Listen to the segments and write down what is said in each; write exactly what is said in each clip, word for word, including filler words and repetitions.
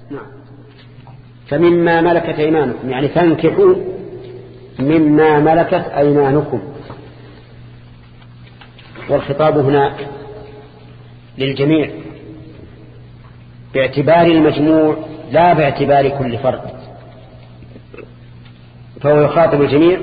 نعم. فمما ملكت أيمانكم يعني فانكحوا مما ملكت أيمانكم، والخطاب هنا للجميع باعتبار المجموع لا باعتبار كل فرد، فهو يخاطب الجميع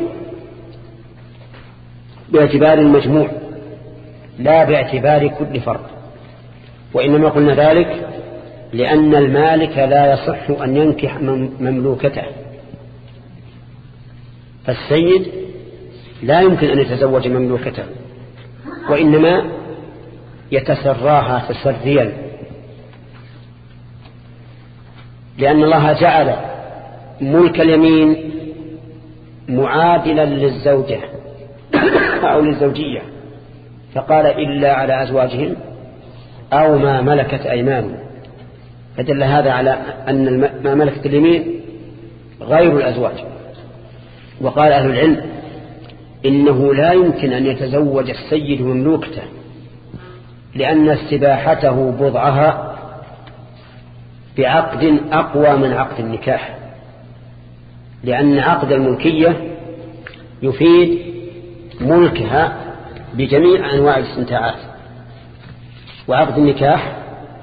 باعتبار المجموع لا باعتبار كل فرد. وإنما قلنا ذلك لأن المالك لا يصح أن ينكح مملوكته، فالسيد لا يمكن أن يتزوج مملوكته، وإنما يتسراها تسريا، لأن الله جعل ملك اليمين معادلا للزوجة أو للزوجية، فقال إلا على أزواجهم أو ما ملكت أيمانهم، فدل هذا على أن ما ملكت اليمين غير الأزواج. وقال أهل العلم إنه لا يمكن أن يتزوج السيد مملوكته، لأن استباحته بضعها بعقد أقوى من عقد النكاح، لأن عقد الملكية يفيد ملكها بجميع أنواع الاستمتاعات، وعقد النكاح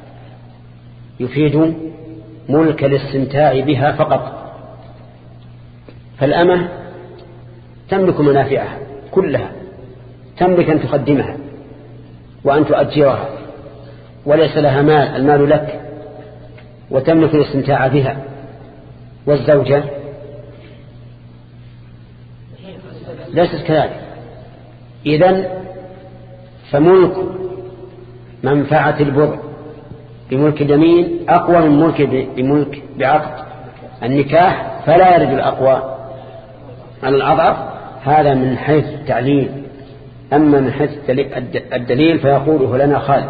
يفيد ملك الاستمتاع بها فقط. فالأمة تملك منافعها كلها، تملك أن تقدمها وأن تؤجرها وليس لها مال، المال لك، وتملك الاستمتاع بها. والزوجة ليست كذلك. إذن فملك منفعة البضع بملك اليمين أقوى من ملك بملك بعقد النكاح، فلا يرد الأقوى على الأضعف. هذا من حيث التعليل. أما من حيث الدليل فيقوله لنا خالد.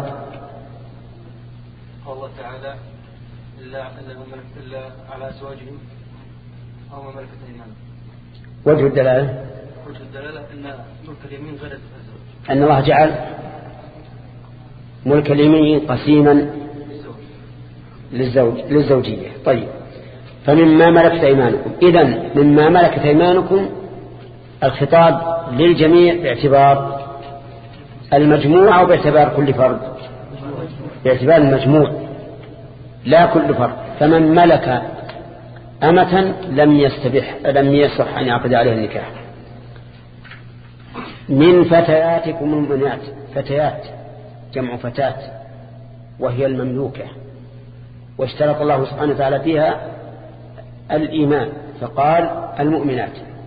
قال الله تعالى إلا إلا على أزواجهم أو ما ملكت أيمانهم. وجه الدلالة وجه الدلالة أن ملك اليمين غير الزوج، أن الله جعل ملك اليمين قسيما للزوج للزوجية. طيب، فمما ملكت أيمانكم، إذن مما ملكت أيمانكم الخطاب للجميع باعتبار المجموع أو باعتبار كل فرد؟ باعتبار المجموع لا كل فرد. فمن ملك أمة لم يستبح لم يصح أن يعقد عليها النكاح. من فتياتكم المؤمنات، فتيات جمع فتاة وهي المملوكة، واشترط الله سبحانه وتعالى فيها الإيمان فقال المؤمنات،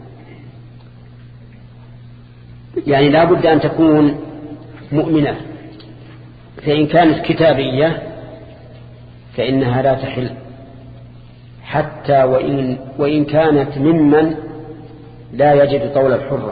يعني لا بد أن تكون مؤمنة، فإن كانت كتابية فإنها لا تحل حتى وإن, وإن كانت ممن لا يجد طول الحرة.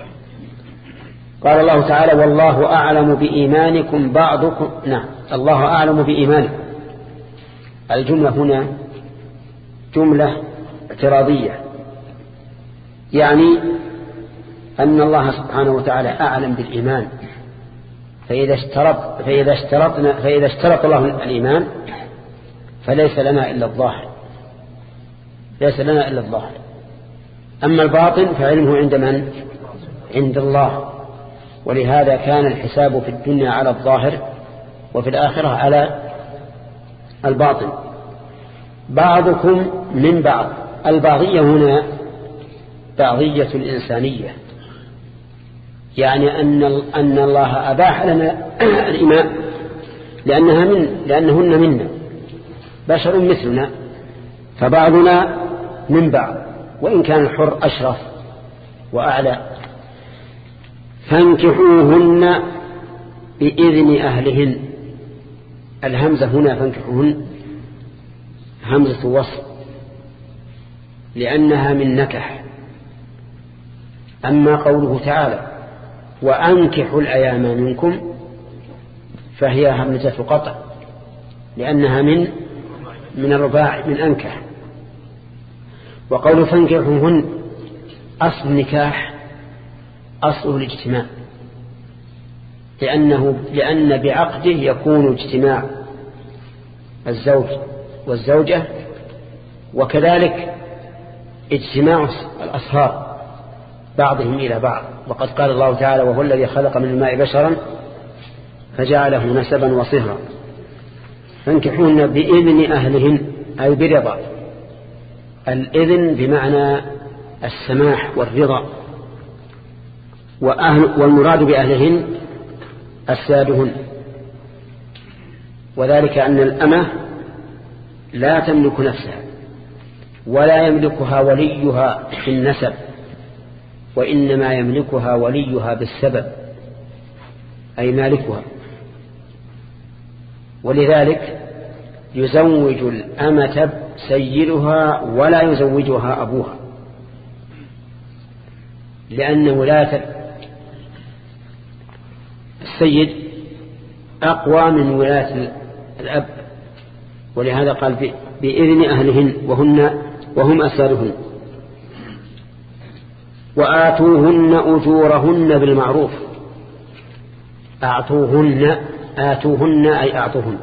قال الله تعالى والله أعلم بإيمانكم بعضكم، نعم الله أعلم بإيمانكم. الجملة هنا جملة اعتراضية، يعني أن الله سبحانه وتعالى أعلم بالإيمان، فإذا اشترط فإذا اشترطنا فإذا اشترط الله الإيمان فليس لنا إلا الظاهر، ليس لنا إلا الظاهر. أما الباطن فعلمه عند من؟ عند الله. ولهذا كان الحساب في الدنيا على الظاهر وفي الآخرة على الباطن. بعضكم من بعض، البعضية هنا بعضية الإنسانية، يعني أن أن الله أباح لنا الإماء لأنها من لأنهن منا بشر مثلنا، فبعضنا من بعض وإن كان الحر أشرف وأعلى. فانكحوهن بإذن أهلهن. الهمزة هنا فانكحوهن همزة وصل لأنها من نكح. أما قوله تعالى وأنكحوا الأيام منكم فهي همزة قطع لأنها من من الرباع من أنكح. وقوله فانكحوهن أصل النكاح أصله الاجتماع، لأنه لأن بعقده يكون اجتماع الزوج والزوجة، وكذلك اجتماع الأصهار بعضهم إلى بعض. وقد قال الله تعالى: وهو الذي خلق من الماء بشرا فجعله نسبا وصهرا. فانكحوهن بإذن أهلهن أي برضا. الإذن بمعنى السماح والرضا، وأهل والمراد بأهلهن أسيادهن، وذلك أن الأمة لا تملك نفسها ولا يملكها وليها في النسب، وإنما يملكها وليها بالسبب أي مالكها. ولذلك يزوج الأمة سيدها ولا يزوجها أبوها، لأن ولاية السيد أقوى من ولاية الأب، ولهذا قال بإذن أهلهن وهن وهم أسادهن. وآتوهن أجورهن بالمعروف. أعطوهن آتوهن أي أعطوهن،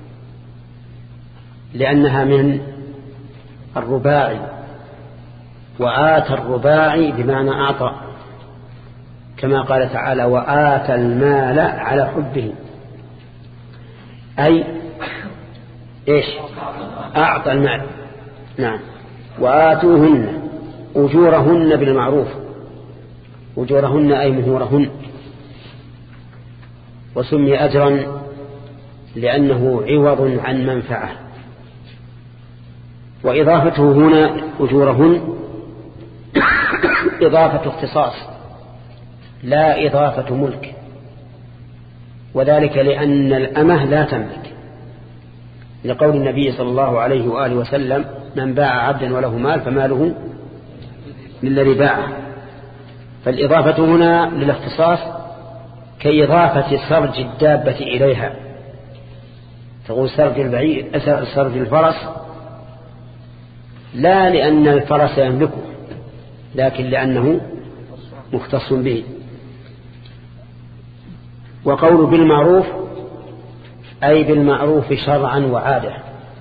لأنها من الرباعي، وآتى الرباعي بمعنى أعطى، كما قال تعالى: وآتى المال على حبه، أي إيش؟ أعطى المال. نعم. وآتوهن أجورهن بالمعروف. أجورهن أي مهورهن، وسمي أجرا لأنه عوض عن منفعة. وإضافته هنا أجورهن إضافة اختصاص لا إضافة ملك، وذلك لأن الأمة لا تملك، لقول النبي صلى الله عليه وآله وسلم: من باع عبدا وله مال فماله للذي باعه. فالإضافة هنا للاختصاص كإضافة سرج الدابة إليها، تقول سرج البعير سرج الفرس، لا لأن الفرس يملكه، لكن لأنه مختص به. وقول بالمعروف أي بالمعروف شرعا وعادة.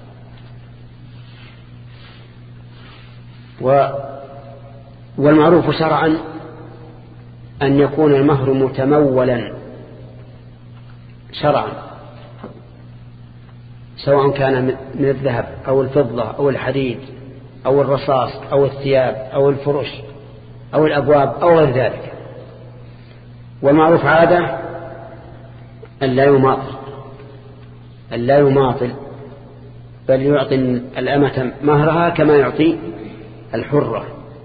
والمعروف شرعا أن يكون المهر متمولا شرعا، سواء كان من الذهب أو الفضة أو الحديد أو الرصاص أو الثياب أو الفرش أو الأبواب أو غير ذلك. والمعروف عادة أن لا يماطل أن لا يماطل بل يعطي الأمة مهرها كما يعطي الحرة،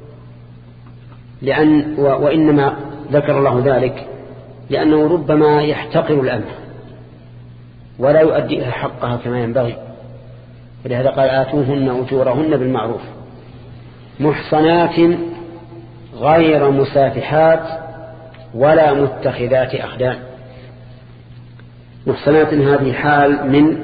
لأن وإنما ذكر الله ذلك لأنه ربما يحتقر الأمة ولا يؤدي حقها كما ينبغي، ولهذا قال: آتوهن أجورهن بالمعروف محصنات غير مسافحات ولا متخذات أخدان. محصنات هذه حال من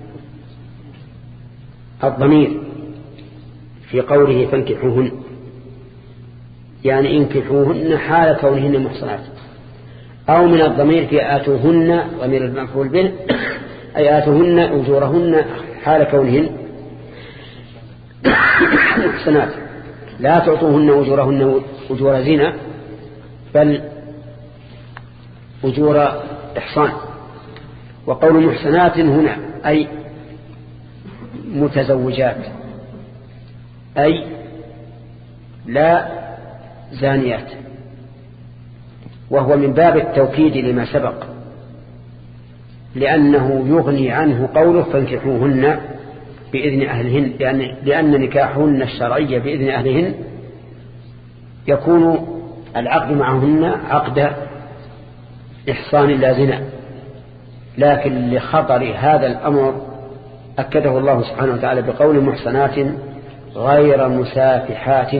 الضمير في قوله فانكحوهن، يعني انكحوهن حال كونهن محصنات، أو من الضمير في آتوهن ضمير المفعول به، أي آتوهن أجورهن حال كونهن محصنات، لا تعطوهن أجورهن أجور زنا بل أجور إحصان. وقول محصنات هنا أي متزوجات، أي لا زانيات، وهو من باب التوكيد لما سبق، لأنه يغني عنه قوله فانكحوهن بإذن أهلهن، لأن, لأن نكاحهن الشرعي بإذن أهلهن يكون العقد معهن عقد إحصان لا زنا. لكن لخطر هذا الأمر أكده الله سبحانه وتعالى بقول محصنات غير مسافحات.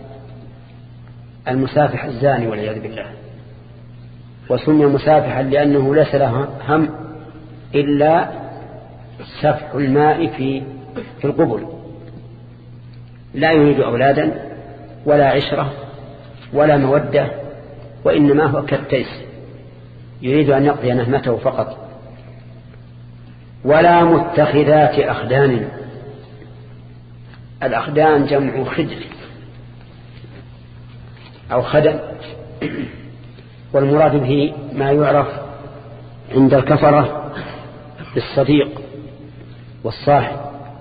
المسافح الزاني والعياذ بالله، وسمي مسافحا لأنه ليس له هم إلا سفح الماء في في القبل، لا يريد أولادا ولا عشرة ولا مودة، وإنما هو كالتيس يريد أن يقضي نهمته فقط. ولا متخذات أخدان، الأخدان جمع خدر أو خدم، والمراد به ما يعرف عند الكفرة بالصديق والصاحب،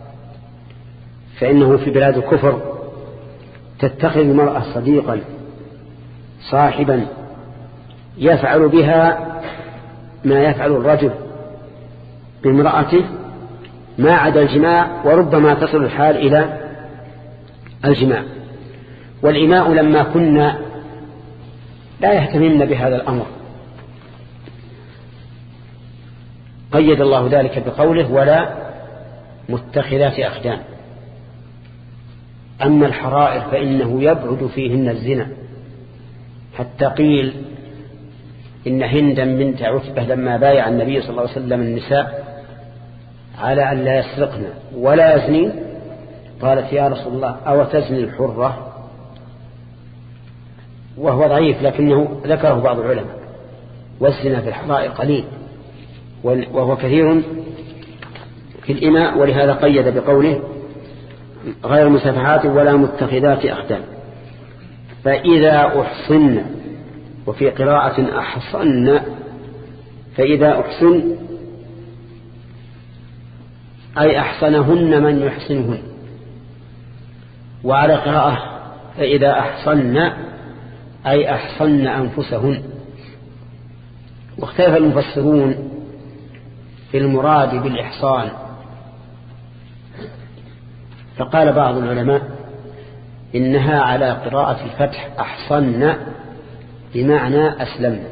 فإنه في بلاد الكفر تتخذ المرأة صديقا صاحبا يفعل بها ما يفعل الرجل بامرأته ما عدا الجماع، وربما تصل الحال إلى الجماع. والإماء لما كنا لا يهتمن بهذا الأمر قيد الله ذلك بقوله ولا متخذات أخدان. أما الحرائر فإنه يبعد فيهن الزنا، حتى قيل إن هندا بنت عتبة لما بايع النبي صلى الله عليه وسلم النساء على أن لا يسرقن ولا يزنين قالت يا رسول الله أو تزني الحرة، وهو ضعيف لكنه ذكره بعض العلماء، والزنا في الحرائر قليل وهو كثير في الإماء، ولهذا قيد بقوله غير مسافحات ولا متخذات أخدان. فإذا أحصن، وفي قراءة أحصن، فإذا أحصن أي أحصنهن من يحصنهن، وعلى قراءة فإذا أحصن أي أحصن أنفسهن. واختلف المفسرون في المراد بالإحصان، فقال بعض العلماء إنها على قراءة الفتح أحصن بمعنى أسلمنا،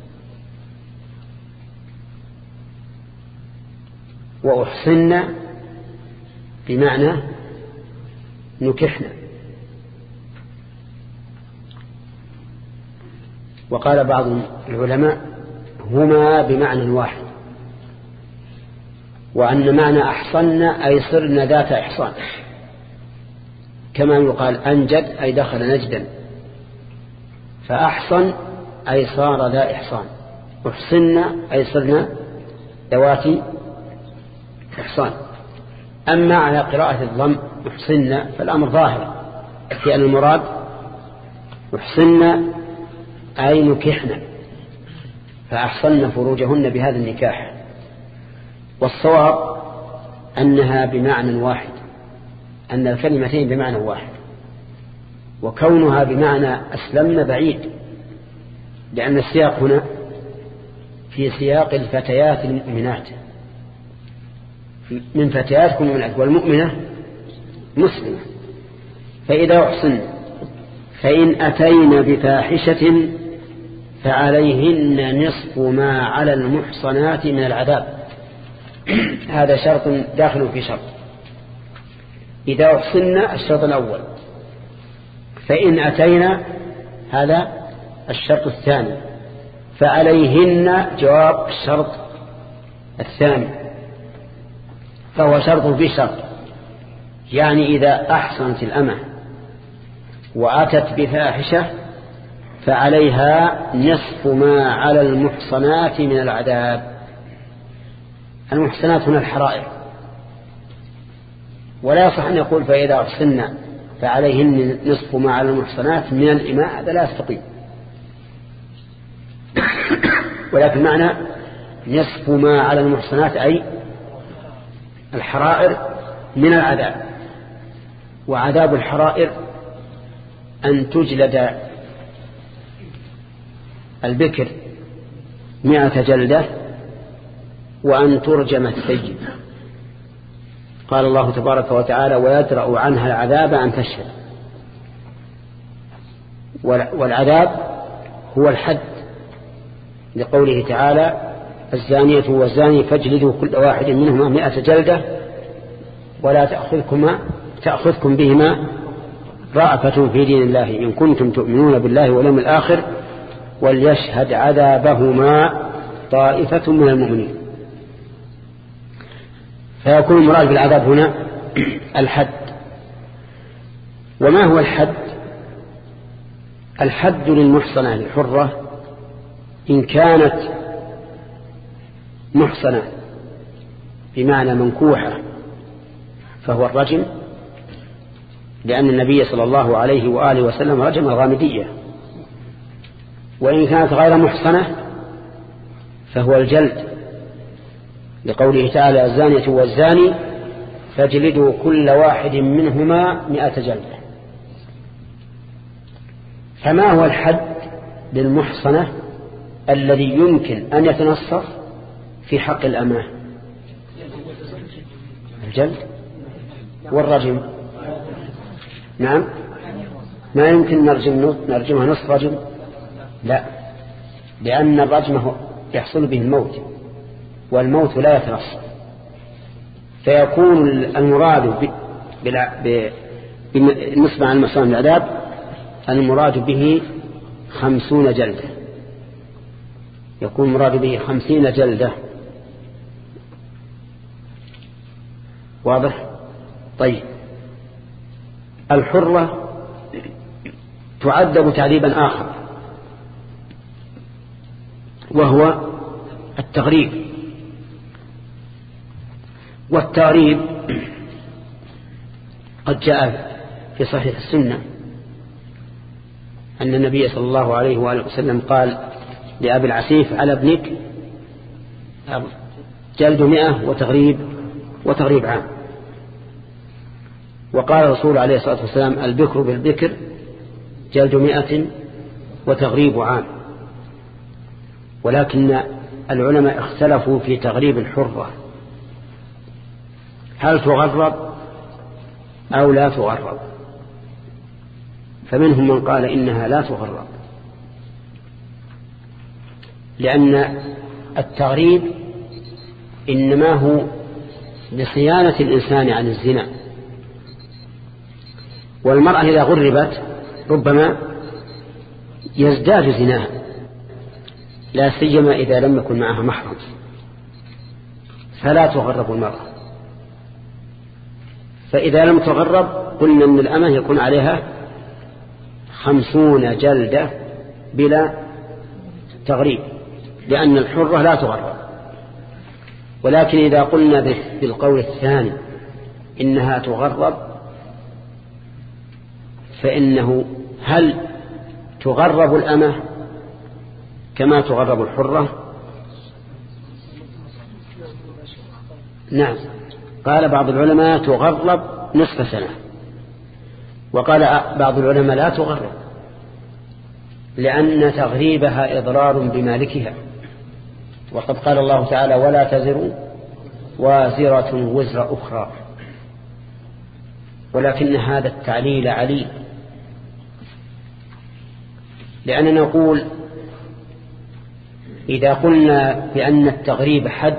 وأحصن بمعنى نكحنا. وقال بعض العلماء هما بمعنى واحد، وأن معنى أحصن أي صرنا ذات إحصان، كما يقال أنجد أي دخل نجدا، فأحصن أي صار ذا إحصان، أحصن أي صرنا ذوات إحصان. أما على قراءة الضم أحصن فالأمر ظاهر في أن المراد أحصن أي نكحنا، فأحصن فروجهن بهذا النكاح. والصواب أنها بمعنى واحد، أن الكلمتين بمعنى واحد، وكونها بمعنى أسلمنا بعيد، لأن السياق هنا في سياق الفتيات المؤمنات، من فتياتكم المؤمنات، والمؤمنة مسلمة. فإذا أحصن فإن أتين بفاحشة فعليهن نصف ما على المحصنات من العذاب. هذا شرط داخل في شرط. إذا أحصنا الشرط الأول، فإن أتينا هذا الشرط الثاني، فعليهن جواب الشرط الثاني، فهو شرط في شرط. يعني إذا أحصنت الأمة وأتت بفاحشة فعليها نصف ما على المحصنات من العذاب. المحصنات هنا الحرائر، ولا يصح أن يقول فإذا أحصنا فعليهن نصف ما على المحصنات من الإماء، هذا لا يستطيع، ولكن معنى نصف ما على المحصنات أي الحرائر من العذاب. وعذاب الحرائر أن تجلد البكر مئة جلدة وأن ترجم السيد. قال الله تبارك وتعالى ويدرأ عنها العذاب أن تشهد. والعذاب هو الحد، لقوله تعالى الزانية والزاني فاجلدوا كل واحد منهما مئة جلدة ولا تأخذكما تأخذكم بهما رأفة في دين الله إن كنتم تؤمنون بالله واليوم الآخر وليشهد عذابهما طائفة من المؤمنين. فيكون المراد بالعذاب هنا الحد. وما هو الحد؟ الحد للمحصنة الحرة إن كانت محصنة بمعنى منكوحة فهو الرجم، لأن النبي صلى الله عليه وآله وسلم رجم الغامدية، وإن كانت غير محصنة فهو الجلد، لقوله تعالى الزانية والزاني فاجلدوا كل واحد منهما مئة جلدة. فما هو الحد للمحصنة الذي يمكن أن يتنصف في حق الأمة؟ الجلد والرجم. نعم، ما يمكن نرجم نرجمها نصف رجم، لا، لأن الرجم يحصل به الموت، والموت لا يتنصف، فيكون المراد بالنسبة عن المصان العذاب المراد به خمسون جلدة، يكون مراد به خمسين جلدة. واضح؟ طيب، الحرة تعذب تعذيبا آخر، وهو التغريب. والتغريب قد جاء في صحيح السنة أن النبي صلى الله عليه وآله وسلم قال لأبي العسيف على ابنك جلد مئة وتغريب وتغريب عام. وقال الرسول عليه الصلاة والسلام البكر بالبكر جلد مئة وتغريب عام. ولكن العلماء اختلفوا في تغريب الحرة، هل تغرب أو لا تغرب؟ فمنهم من قال إنها لا تغرب، لأن التغريب إنما هو لصيانة الإنسان عن الزنا، والمرأة إذا غربت ربما يزداد زناها، لا سيما إذا لم يكن معها محرم، فلا تغرب المرأة. فإذا لم تغرب قلنا أن الأمة يكون عليها خمسون جلدة بلا تغريب، لأن الحرة لا تغرب. ولكن إذا قلنا بالقول الثاني إنها تغرب، فإنه هل تغرب الأمة كما تغرب الحرة؟ نعم، قال بعض العلماء تغرب نصف سنة، وقال بعض العلماء لا تغرب، لأن تغريبها إضرار بمالكها، وقد قال الله تعالى ولا تزر وازرة وزر أخرى. ولكن هذا التعليل عليل، لأننا نقول إذا قلنا بأن التغريب حد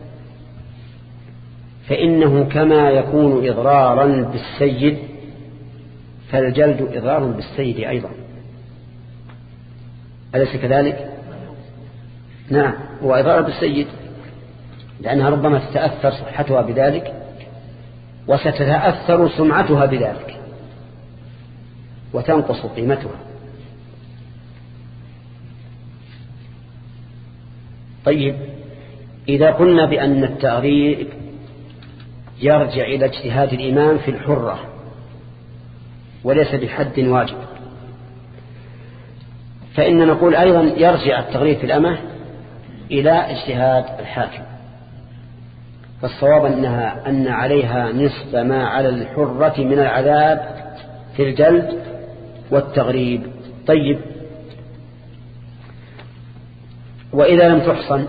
فإنه كما يكون إضرارا بالسيد فالجلد إضرار بالسيد أيضا، أليس كذلك؟ نعم، هو إضرار بالسيد، لأنها ربما تتأثر صحتها بذلك وستتأثر سمعتها بذلك وتنقص قيمتها. طيب، إذا قلنا بأن التغريب يرجع إلى اجتهاد الإمام في الحرة وليس بحد واجب، فإن نقول أيضا يرجع التغريب في الأمة إلى اجتهاد الحاكم. فالصواب أنها أن عليها نصف ما على الحرة من العذاب في الجلد والتغريب. طيب، وإذا لم تحصن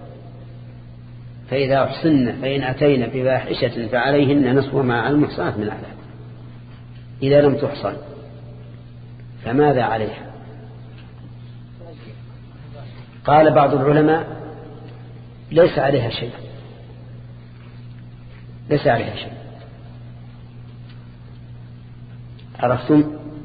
فإذا أحصن فإن أتينا بفاحشة فعليهن نصف ما على المحصنات من العذاب. إذا لم تحصن فماذا عليها؟ قال بعض العلماء ليس عليها شيء، ليس عليها شيء. عرفتم؟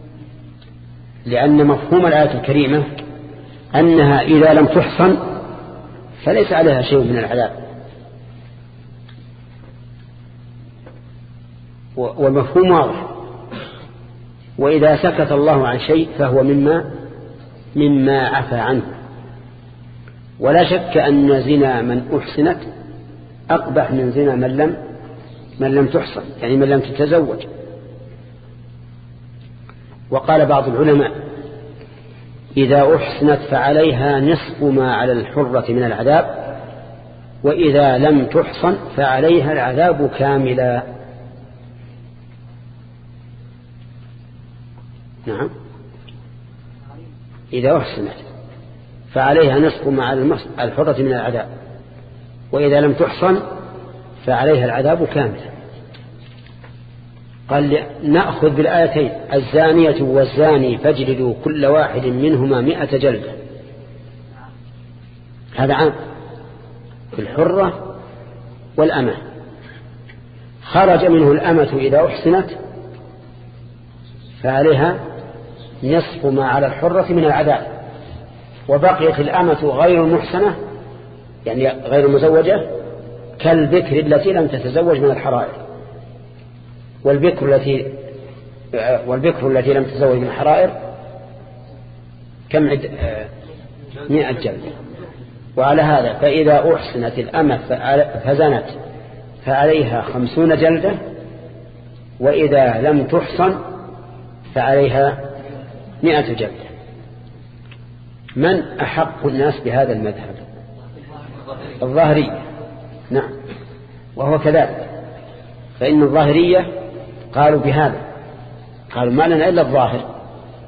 لأن مفهوم الآية الكريمة أنها إذا لم تحصن فليس عليها شيء من العذاب، والمفهوم واضح. وإذا سكت الله عن شيء فهو مما مما عفى عنه. ولا شك أن زنا من أحسنت أقبح من زنا من لم من لم تحصن، يعني من لم تتزوج. وقال بعض العلماء إذا أحسنت فعليها نصف ما على الحرة من العذاب، وإذا لم تحصن فعليها العذاب كاملا. نعم، إذا أحسنت فعليها نصف ما على الحرة من العذاب، وإذا لم تحصن فعليها العذاب كاملا. قال نأخذ بالآيتين الزانية والزاني فاجلدوا كل واحد منهما مئة جلدة، هذا عام في الحرة والأمة. خرج منه الأمة إذا أحسنت فعليها نصف ما على الحرة من العذاب، وبقيت الأمة غير المحسنة يعني غير مزوجة كالبكر التي لم تتزوج من الحرائر، والبكر التي والبكر التي لم تتزوج من الحرائر كم عد مئة جلدة. وعلى هذا فإذا أحسنت الأمة فزنت فعليها خمسون جلدة، وإذا لم تحصن فعليها مئة جلدة. من أحق الناس بهذا المذهب؟ الظاهرية. نعم، وهو كذلك، فإن الظاهرية قالوا بهذا، قالوا ما لنا إلا الظاهر.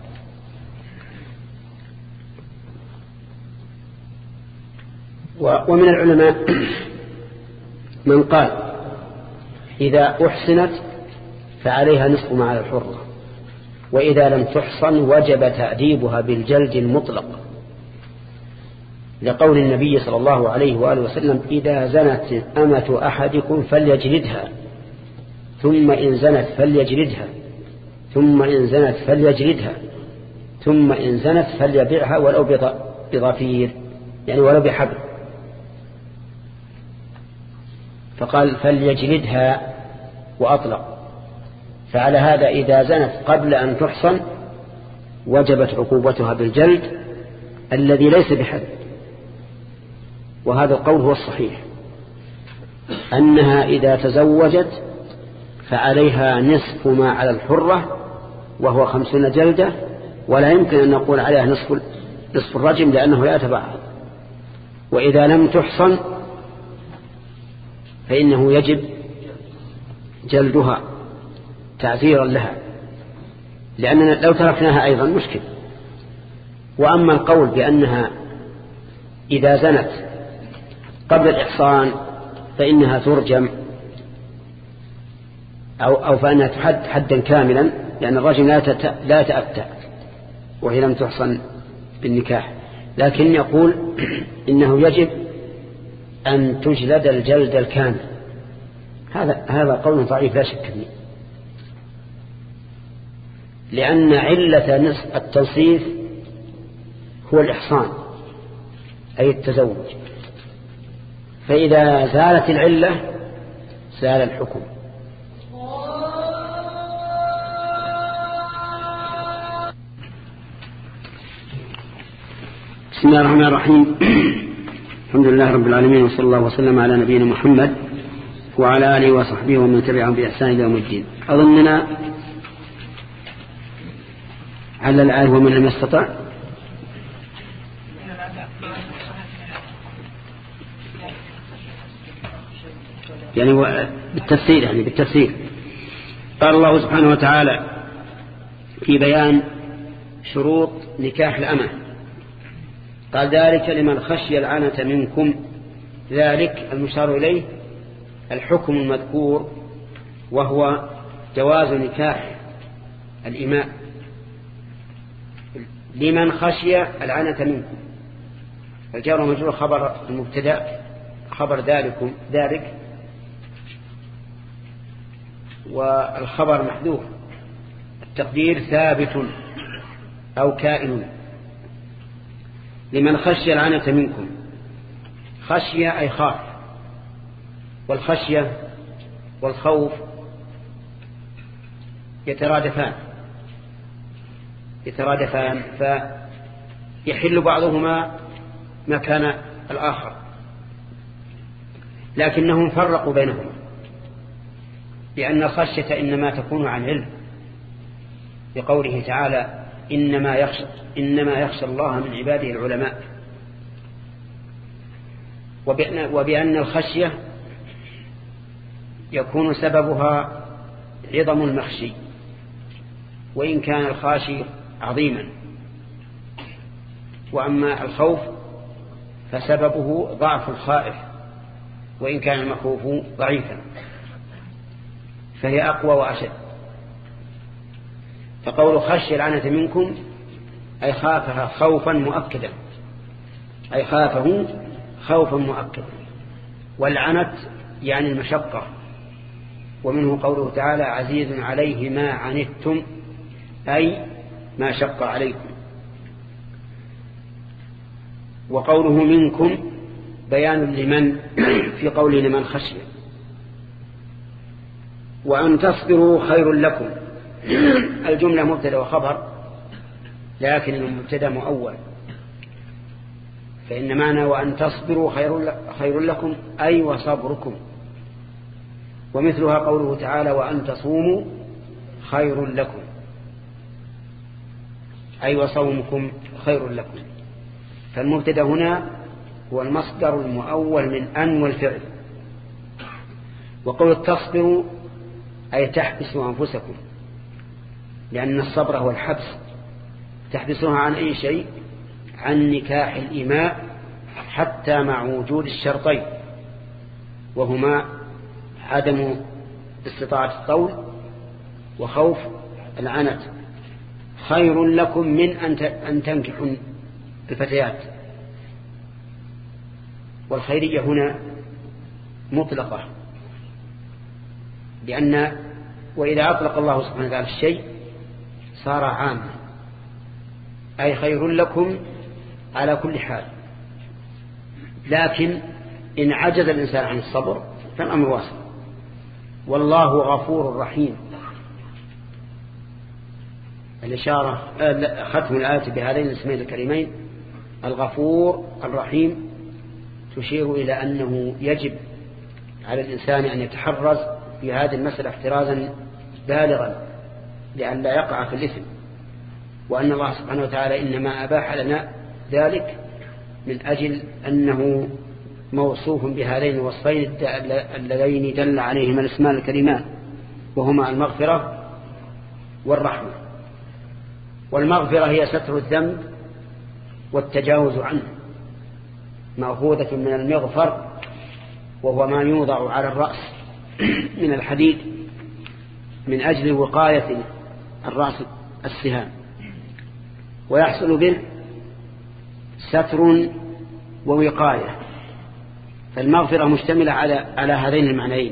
ومن العلماء من قال إذا أحسنت فعليها نصف ما على الحرة، وإذا لم تحصن وجب تأديبها بالجلد المطلق، لقول النبي صلى الله عليه وآله وسلم إذا زنت أمة أحدكم فليجلدها، ثم إن زنت فليجلدها، ثم إن زنت فليجلدها، ثم إن زنت فليبيعها ولو بضفير يعني ولو بحبل. فقال فليجلدها وأطلق. فعلى هذا إذا زنت قبل أن تحصن وجبت عقوبتها بالجلد الذي ليس بحد. وهذا القول هو الصحيح، أنها إذا تزوجت فعليها نصف ما على الحرة وهو خمسون جلدة، ولا يمكن أن نقول عليها نصف نصف الرجم لأنه لا يتبعض. وإذا لم تحصن فإنه يجب جلدها تعزيرا لها، لأننا لو تركناها أيضا مشكل. وأما القول بأنها إذا زنت قبل الإحصان فإنها ترجم أو, أو فإنها تحد حدا كاملا، لأن الرجم لا تأتى وهي لم تحصن بالنكاح، لكن يقول إنه يجب أن تجلد الجلد الكامل. هذا هذا قول ضعيف لا شك فيه، لأن علة التنصيف هو الإحصان أي التزوج، فإذا زالت العلة زال الحكم. بسم الله الرحمن الرحيم. الحمد لله رب العالمين، وصلى الله وسلم على نبينا محمد وعلى آله وصحبه ومن تبعهم بإحسان إلى يوم الدين. أظننا على الآية ومن لم يستطع يعني بالتفسير يعني بالتفسير قال الله سبحانه وتعالى في بيان شروط نكاح الأمة، قال ذلك لمن خشي العنة منكم، ذلك المشار إليه الحكم المذكور وهو جواز نكاح الإماء لمن خشي العنة منكم. الجار ومجرور خبر المبتدأ خبر ذلكم ذلك، والخبر محذوف، التقدير ثابت أو كائن. لمن خشي العنة منكم، خشية أي خاف، والخشية والخوف يترادفان يترادفان فيحل بعضهما مكان الآخر، لكنهم فرقوا بينهما، لأن الخشية إنما تكون عن علم، بقوله تعالى إنما يخشى, إنما يخشى الله من عباده العلماء، وبأن, وبأن الخشية يكون سببها عظم المخشي وإن كان الخاشي عظيما، وأما الخوف فسببه ضعف الخائف وإن كان المخوف ضعيفا، فهي أقوى وأشد. فقول خشي العنة منكم أي خافها خوفا مؤكدا، أي خافه خوفا مؤكدا. والعنت يعني المشقة، ومنه قوله تعالى عزيز عليه ما عنتم أي ما شق عليكم. وقوله منكم بيان لمن في قوله لمن خشي. وأن تصبروا خير لكم، الجملة مبتدأ وخبر، لكن المبتدأ مؤول، فإن معنى وأن تصبروا خير لكم أي وصبركم. ومثلها قوله تعالى وأن تصوموا خير لكم أي وصومكم خير لكم. فالمبتدأ هنا هو المصدر المؤول من أن والفعل. وقول تصبروا أي تحبسوا أنفسكم، لأن الصبر هو الحبس، تحبسوها عن أي شيء؟ عن نكاح الإماء حتى مع وجود الشرطين، وهما عدم استطاعة الطول وخوف العنت. خير لكم من أن تنكحوا الفتيات. والخيرية هنا مطلقة، لأن وإذا أطلق الله سبحانه وتعالى الشيء صار عاما، أي خير لكم على كل حال. لكن إن عجز الإنسان عن الصبر فالأمر واسع. والله غفور رحيم. الإشارة ختم الآية بهذين الاسمين الكريمين الغفور الرحيم تشير إلى أنه يجب على الإنسان أن يتحرز في هذه المسألة احترازا بالغا لأن لا يقع في الإثم، وأن الله سبحانه وتعالى إنما أباح لنا ذلك من أجل أنه موصوف بهذين الوصفين اللذين دل عليهما الاسمان الكريمان، وهما المغفرة والرحمة. والمغفرة هي ستر الذنب والتجاوز عنه، مأخوذة من المغفر وهو ما يوضع على الرأس من الحديد من أجل وقاية الرأس السهام، ويحصل به ستر ووقاية. فالمغفرة مشتملة على على هذين المعنيين،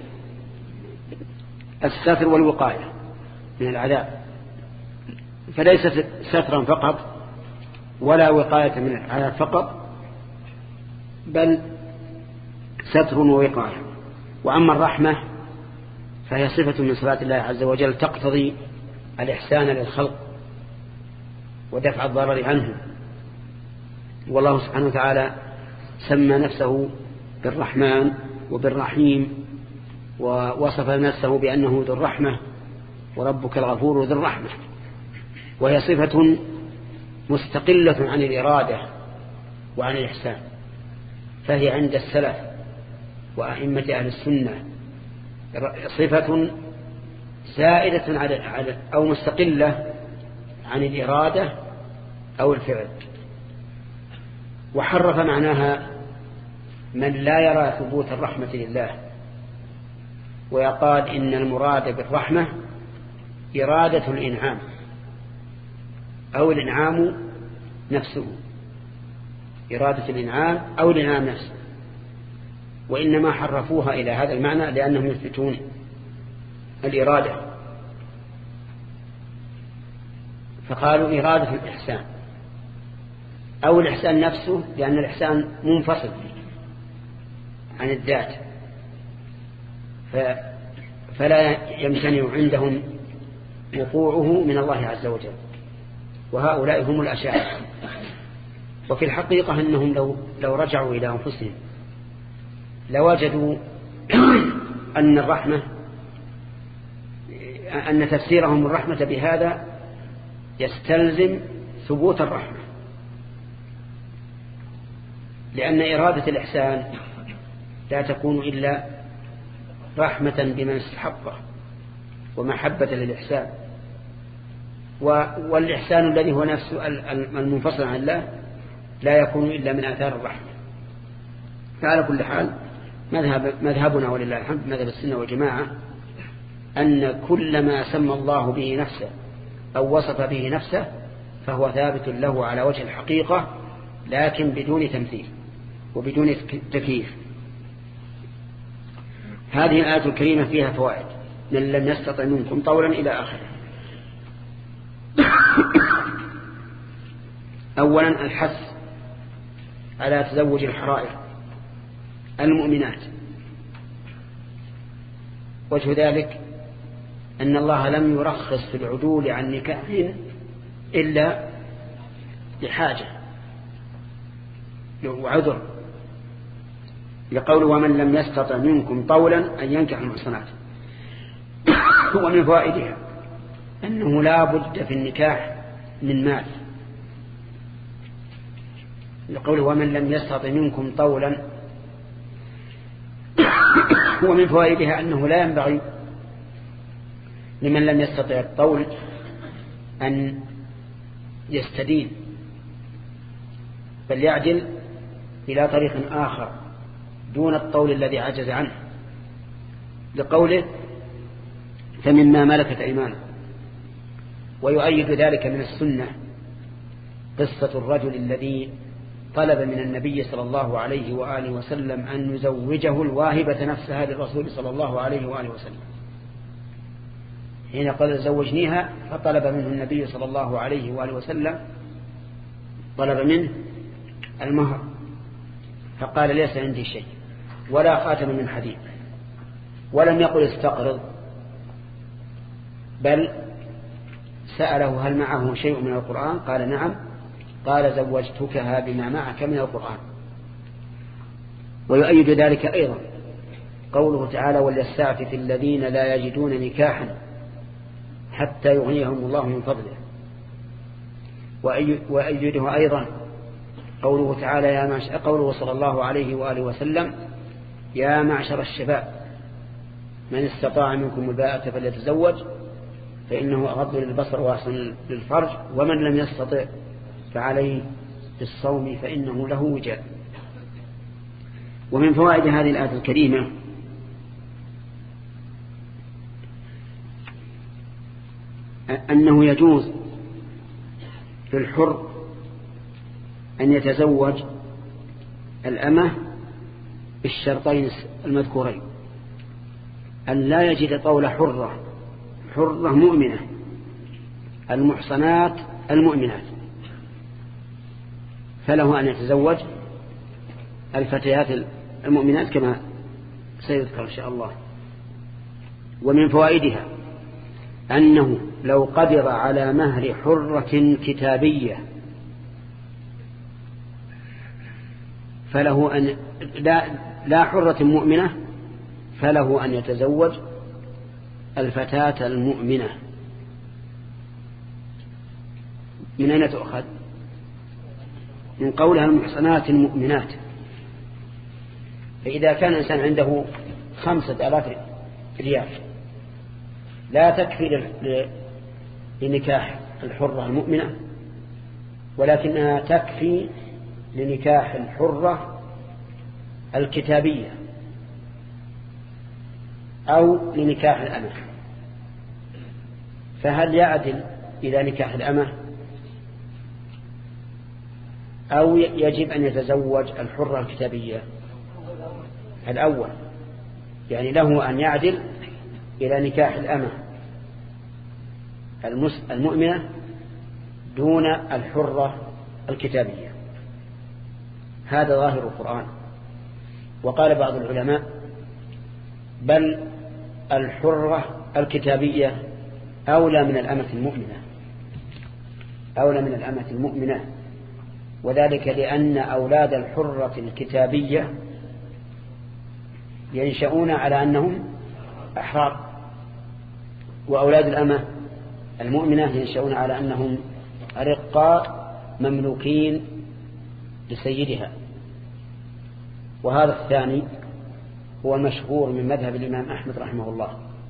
الستر والوقاية من العذاب، فليست سترا فقط ولا وقاية من العذاب فقط، بل ستر ووقاية. وأما الرحمة فهي صفة من صفات الله عز وجل تقتضي الإحسان للخلق ودفع الضرر عنه. والله سبحانه وتعالى سمى نفسه بالرحمن وبالرحيم، ووصف نفسه بأنه ذو الرحمة، وربك الغفور ذو الرحمة، وهي صفة مستقلة عن الإرادة وعن الإحسان. فهي عند السلف وأئمة أهل السنة صفة زائدة على أو مستقلة عن الإرادة أو الفعل. وحرف معناها من لا يرى ثبوت الرحمة لله، ويقال إن المراد بالرحمة إرادة الإنعام أو الإنعام نفسه، إرادة الإنعام أو الإنعام نفسه. وإنما حرفوها إلى هذا المعنى لأنهم يثبتون الإرادة، فقالوا إرادة الإحسان أو الإحسان نفسه، لأن الإحسان منفصل عن الذات، فلا يمتنع عندهم وقوعه من الله عز وجل. وهؤلاء هم الأشاعرة. وفي الحقيقة أنهم لو, لو رجعوا إلى أنفسهم لوجدوا أن الرحمة أن تفسيرهم الرحمة بهذا يستلزم ثبوت الرحمة، لأن إرادة الإحسان لا تكون إلا رحمة بمن استحقه ومحبة للإحسان، والإحسان الذي هو نفسه المنفصل عن الله لا يكون إلا من آثار الرحمة. فعلى كل حال مذهب مذهبنا ولله الحمد مذهب السنة والجماعة أن كل ما سمى الله به نفسه أو وصف به نفسه فهو ثابت له على وجه الحقيقة، لكن بدون تمثيل وبدون تكييف. هذه الآية الكريمة فيها فوائد: من لم يستطع منكم طولا إلى آخره. أولا الحث على تزوج الحرائر المؤمنات. وجه ذلك أن الله لم يرخص في العدول عن نكاحهن إلا لحاجة وعذر، لقول ومن لم يستطع منكم طولا أن ينكح المحصنات. ومن فوائدها أنه لا بد في النكاح من مال، لقول ومن لم يستطع منكم طولا. ومن فوائدها أنه لا ينبغي لمن لم يستطع الطول أن يستدين، بل يعدل إلى طريق آخر دون الطول الذي عجز عنه، لقوله فمما ملكت أيمانكم. ويؤيد ذلك من السنة قصة الرجل الذي طلب من النبي صلى الله عليه وآله وسلم أن يزوجه الواهبة نفسها للرسول صلى الله عليه وآله وسلم. حين قال زوجنيها فطلب منه النبي صلى الله عليه وآله وسلم طلب منه المهر، فقال ليس عندي شيء ولا خاتم من حديد، ولم يقل استقرض، بل سأله هل معه شيء من القرآن؟ قال نعم. قال زوجتكها بما معك من القرآن. ويؤيد ذلك أيضا قوله تعالى وليستعفف الذين لا يجدون نكاحا حتى يغنيهم الله من فضله. وأيده أيضا قوله تعالى يا معشر قوله صلى الله عليه وآله وسلم يا معشر الشباب من استطاع منكم الباءة فليتزوج فإنه أغض للبصر وأحسن للفرج ومن لم يستطع فعليه بالصوم فإنه له وجاء. ومن فوائد هذه الآية الكريمة أنه يجوز للحر أن يتزوج الأمة بالشرطين المذكورين: أن لا يجد طول حرة حرة مؤمنة المحصنات المؤمنات، فله أن يتزوج الفتيات المؤمنات كما سيذكر إن شاء الله. ومن فوائدها أنه لو قدر على مهر حرة كتابية فله أن لا, لا حرة مؤمنة فله أن يتزوج الفتاة المؤمنة. من أين تؤخذ؟ من قولها المحصنات المؤمنات. فإذا كان الإنسان عنده خمسة آلاف ريال لا تكفي لنكاح الحرة المؤمنة، ولكنها تكفي لنكاح الحرة الكتابية أو لنكاح الأمة، فهل يعدل إلى نكاح الأمة أو يجب أن يتزوج الحرة الكتابية؟ الأول، يعني له أن يعدل إلى نكاح الأمة المؤمنة دون الحرة الكتابية. هذا ظاهر القرآن. وقال بعض العلماء بل الحرة الكتابية أولى من الأمة المؤمنة أولى من الأمة المؤمنة وذلك لأن أولاد الحرة الكتابية ينشؤون على أنهم أحرار، وأولاد الأمة المؤمنة ينشأون على أنهم رقاء مملوكين لسيدها. وهذا الثاني هو المشهور من مذهب الإمام أحمد رحمه الله،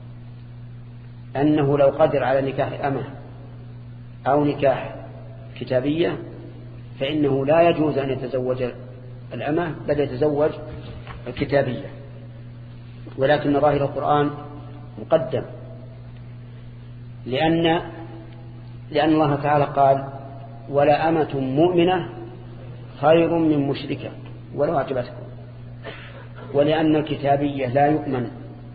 أنه لو قدر على نكاح أمه أو نكاح كتابية فإنه لا يجوز أن يتزوج الأمة بل يتزوج الكتابية، ولكن ظاهر القرآن مقدم، لأن لأن الله تعالى قال ولا أمة مؤمنة خير من مشركة ولو أعجبتكم، ولأن الكتابية لا يؤمن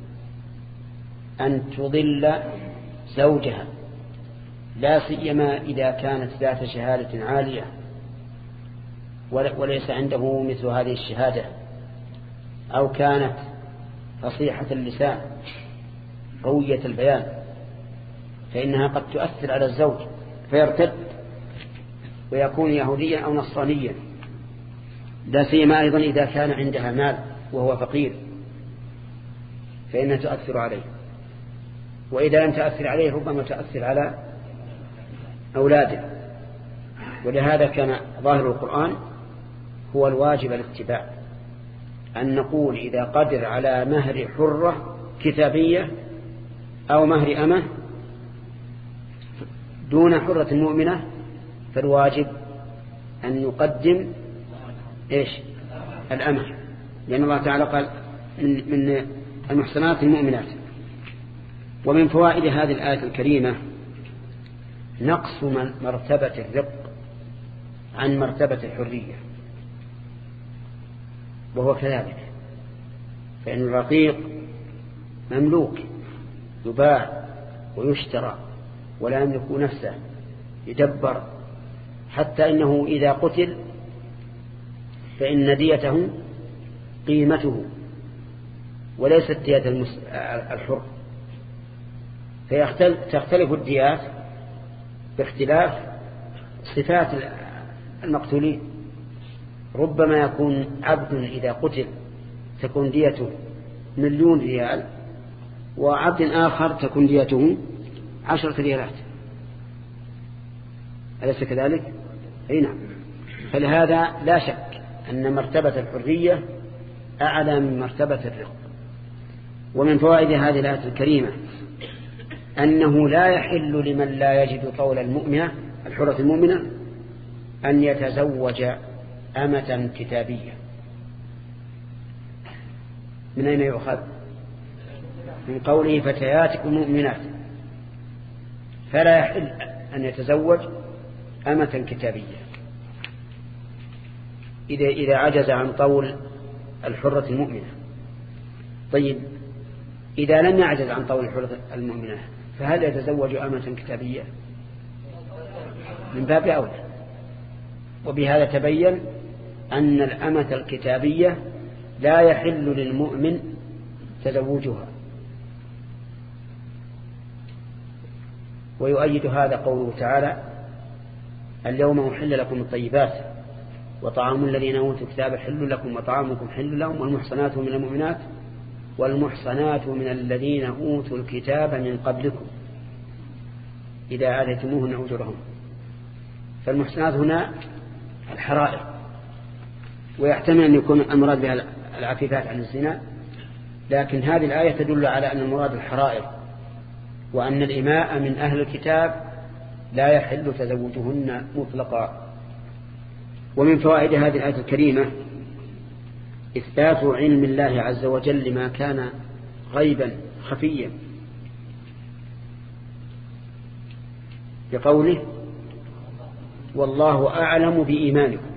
أن تضل زوجها، لا سيما إذا كانت ذات شهادة عالية وليس عنده مثل هذه الشهادة، أو كانت فصيحة اللسان قوية البيان، فإنها قد تؤثر على الزوج فيرتد ويكون يهوديا أو نصرانيا، لا سيما أيضا إذا كان عندها مال وهو فقير فإنها تؤثر عليه، وإذا لم تؤثر عليه ربما تؤثر على أولاده. ولهذا كان ظاهر القرآن هو الواجب الاتباع، أن نقول إذا قدر على مهر حرة كتابية أو مهر أمه دون حرة مؤمنة فالواجب أن يقدم إيش الأمه، لأن الله تعالى قال من, من المحصنات المؤمنات. ومن فوائد هذه الآية الكريمة نقص من مرتبة الرق عن مرتبة الحرية، وهو كذلك، فإن الرقيق مملوك يباع ويشترى ولا يملك نفسه، يدبر، حتى إنه إذا قتل فإن ديته قيمته وليست دية الحر، فتختلف الديات باختلاف صفات المقتولين. ربما يكون عبد إذا قتل تكون ديته مليون ريال، وعبد آخر تكون ديته عشرة ريالات، أليس كذلك؟ أي نعم. فلهذا لا شك أن مرتبة الحرية أعلى من مرتبة الرق. ومن فوائد هذه الآية الكريمة أنه لا يحل لمن لا يجد قول المؤمنة الحرة المؤمنة أن يتزوج أمة كتابية. من أين يؤخذ؟ من قوله فتياتكم مؤمنات، فلا يحل أن يتزوج أمة كتابية إذا إذا عجز عن طول الحرة المؤمنة. طيب إذا لم يعجز عن طول الحرة المؤمنة فهل يتزوج أمة كتابية؟ من باب أولى. وبهذا تبين أن الأمة الكتابية لا يحل للمؤمن تزوجها. ويؤيد هذا قوله تعالى اليوم أحل لكم الطيبات وطعام الذين أوتوا الكتاب حل لكم وطعامكم حل لهم والمحصنات من المؤمنات والمحصنات من الذين أوتوا الكتاب من قبلكم إذا آتيتموهن أجورهن. فالمحصنات هنا الحرائر، ويحتمل أن يكون المراد بها العفيفات عن الزنا، لكن هذه الآية تدل على أن المراد الحرائر، وأن الإماء من أهل الكتاب لا يحل تزوجهن مطلقا. ومن فوائد هذه الآية الكريمة إثبات علم الله عز وجل لما كان غيبا خفيا بقوله والله أعلم بإيمانكم.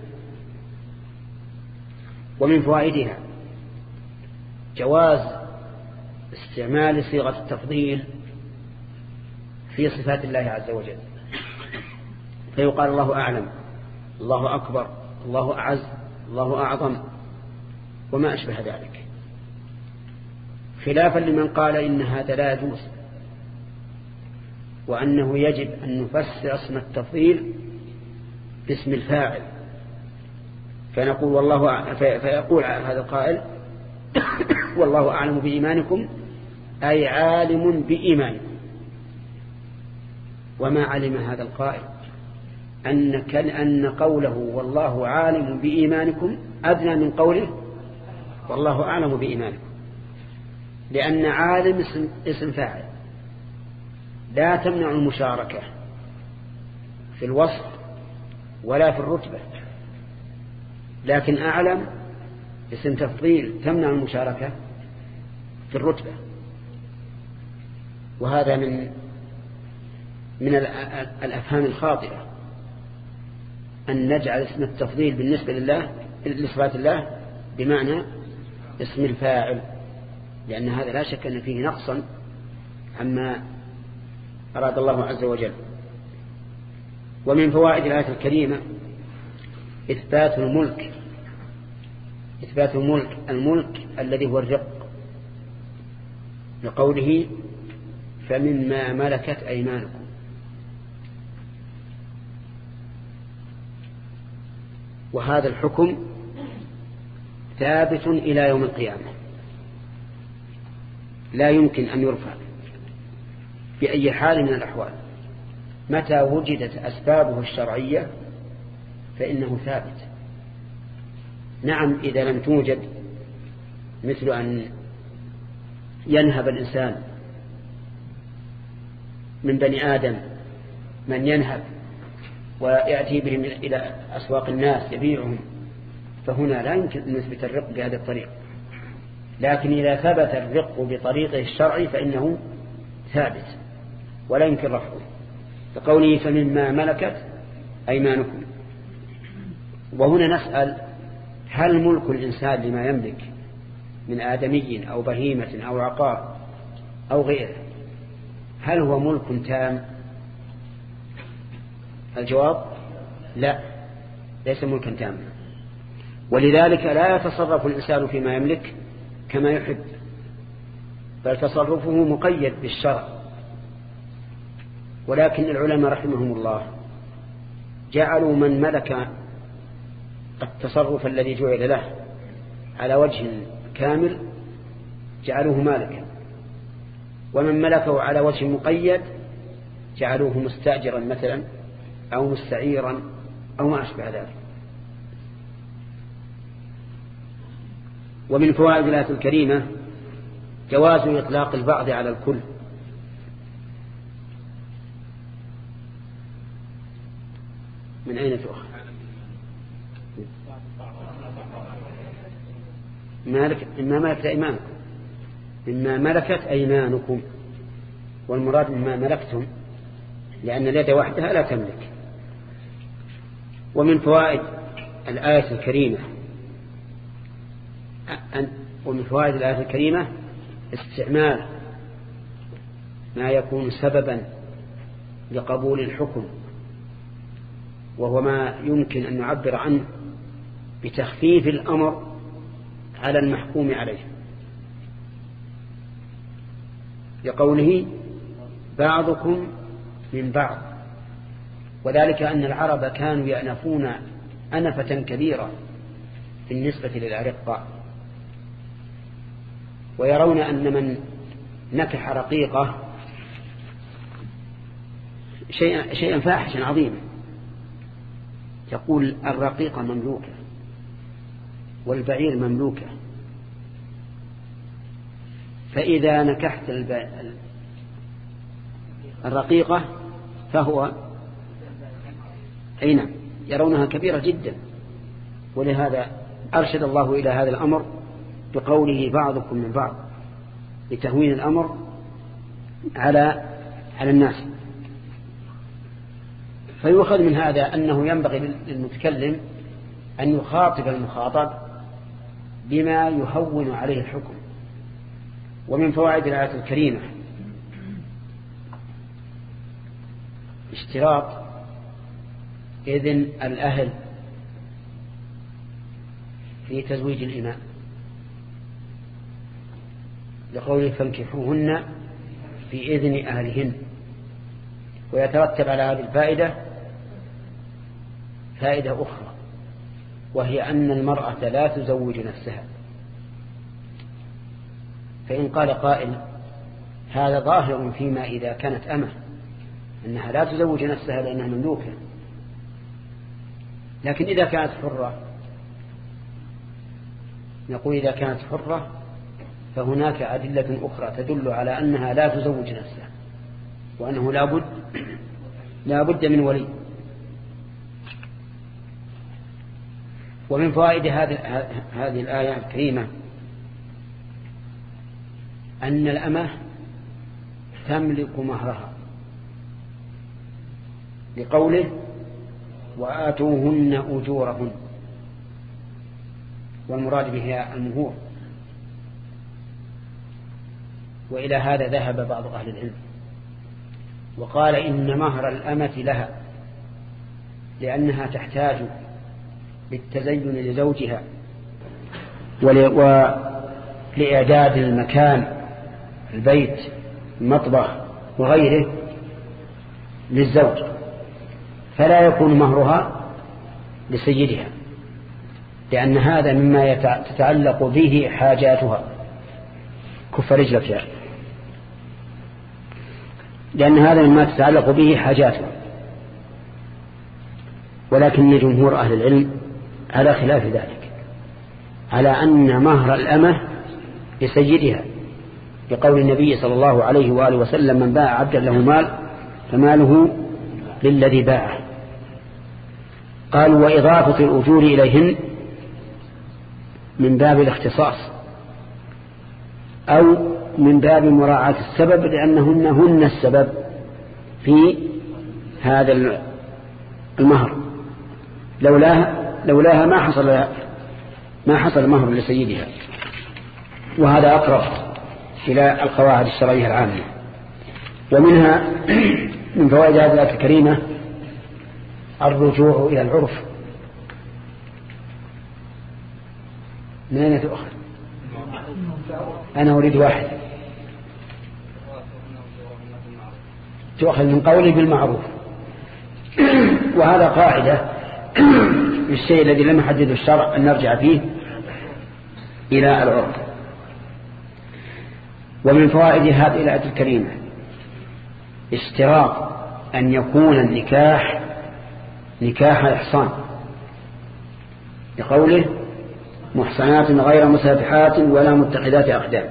ومن فوائدها جواز استعمال صيغة التفضيل في صفات الله عز وجل، فيقال الله أعلم، الله أكبر، الله أعز، الله أعظم، وما أشبه ذلك، خلافا لمن قال إن هذا لا يجوز، وأنه يجب أن نفسر اسم التفضيل باسم الفاعل. فنقول والله فيقول هذا القائل والله أعلم بإيمانكم أي عالم بإيمانكم، وما علم هذا القائل أن, كان أن قوله والله عالم بإيمانكم أدنى من قوله والله أعلم بإيمانكم، لأن عالم اسم, اسم فاعل لا تمنع المشاركة في الوصف ولا في الرتبة، لكن أعلم اسم تفضيل تمنع المشاركة في الرتبة. وهذا من من الأفهام الخاطئة أن نجعل اسم التفضيل بالنسبة لله لصفات الله بمعنى اسم الفاعل، لأن هذا لا شك أن فيه نقصا عما أراد الله عز وجل. ومن فوائد الآية الكريمة إثبات الملك، إثبات الملك الملك الذي هو الرق، لقوله فمما ملكت أيمانكم. وهذا الحكم ثابت إلى يوم القيامة، لا يمكن أن يرفع بأي حال من الأحوال. متى وجدت أسبابه الشرعية فإنه ثابت. نعم إذا لم توجد، مثل أن ينهب الإنسان من بني آدم من ينهب ويأتي بهم إلى أسواق الناس يبيعهم، فهنا لا يمكن أن نثبت الرق بهذه الطريقة. لكن إذا ثبت الرق بطريقه الشرعي فإنه ثابت ولا يمكن رفعه، فقوله فمما ملكت أيمانكم. وهنا نسأل: هل ملك الإنسان لما يملك من آدمي أو بهيمة أو عقار أو غيره هل هو ملك تام؟ الجواب لا، ليس ملكا تاما. ولذلك لا يتصرف الإنسان فيما يملك كما يحب، بل تصرفه مقيد بالشرع. ولكن العلماء رحمهم الله جعلوا من ملك التصرف الذي جعل له على وجه كامل جعلوه مالكا، ومن ملكه على وجه مقيد جعلوه مستأجرا مثلا أو مستعيرا أو ما أشبه ذلك. ومن فوائد الآية الكريمة جواز إطلاق البعض على الكل. من أين تؤخذ؟ مالك إما ملكت أيمانكم، إما ملكت أيمانكم، والمراد مما ملكتم، لأن اليد وحدها لا تملك. ومن فوائد الآية الكريمة ومن فوائد الآية الكريمة استعمال ما يكون سببا لقبول الحكم، وهو ما يمكن أن نعبر عنه بتخفيف الأمر على المحكوم عليه، لقوله بعضكم من بعض. وذلك أن العرب كانوا يأنفون أنفة كبيرة بالنسبة للأرقاء، ويرون أن من نكح رقيقة شيئا, شيئا فاحشا عظيما. يقول الرقيقة مملوكة والبعير مملوكة، فإذا نكحت الرقيقة فهو أين يرونها كبيرة جدا. ولهذا أرشد الله إلى هذا الأمر بقوله بعضكم من بعض، لتهوين الأمر على على الناس. فيؤخذ من هذا أنه ينبغي للمتكلم أن يخاطب المخاطب بما يهون عليه الحكم. ومن فوائد الآية الكريمة اشتراط إذن الأهل في تزويج الإماء، لقوله فانكحوهن في إذن أهلهن. ويترتب على هذه الفائدة فائدة أخرى، وهي أن المرأة لا تزوج نفسها. فإن قال قائل هذا ظاهر فيما إذا كانت أمه، أنها لا تزوج نفسها لأنها مملوكة. لكن إذا كانت حرة نقول إذا كانت حرة فهناك أدلة أخرى تدل على أنها لا تزوج نفسها وأنه لا بد لا بد من ولي. ومن فوائد هذه الآية الكريمة أن الأمة تملك مهرها لقوله وآتوهن أجورهن، والمراد بها المهور. وإلى هذا ذهب بعض أهل العلم وقال إن مهر الأمة لها لأنها تحتاج للتزين لزوجها ولإعداد المكان البيت المطبخ وغيره للزوج، فلا يكون مهرها لسيدها لأن هذا مما تتعلق به حاجاتها. كف رجلك يا لأن هذا مما تتعلق به حاجاتها. ولكن جمهور أهل العلم على خلاف ذلك، على أن مهر الأمة لسيدها لقول النبي صلى الله عليه وآله وسلم من باع عبدا له مال فماله للذي باعه. قالوا وإضافة الأجور إليهن من باب الاختصاص أو من باب مراعاة السبب لأنهن هن السبب في هذا المهر، لولاها, لولاها ما حصل ما حصل مهر لسيدها. وهذا أقرب إلى القواعد الشرعية العامة. ومنها من فوائد هذه الآية الكريمة الرجوع إلى العرف. من أين تؤخذ؟ أنا أريد واحد تؤخذ من قولي بالمعروف. وهذا قاعدة الشيء الذي لم يحدده الشرع أن نرجع فيه إلى العرف. ومن فوائد هذه الآية الكريمة اشتراط أن يكون النكاح نكاح إحصان لقوله محصنات غير مسافحات ولا متخذات أخدان.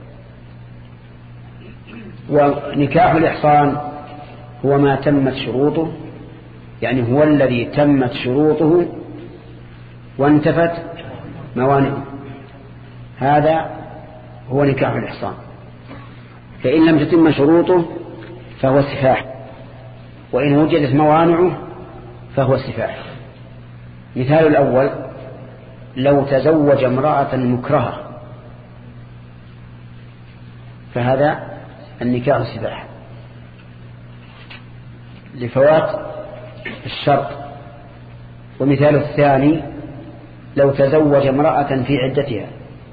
ونكاح الإحصان هو ما تمت شروطه، يعني هو الذي تمت شروطه وانتفت موانعه، هذا هو نكاح الإحصان. فإن لم تتم شروطه فهو سفاح، وإن وجدت موانعه فهو سفاح. مثال الأول لو تزوج امرأة مكرهة فهذا النكاح سفاح لفوات الشرط. ومثال الثاني لو تزوج امرأة في عدتها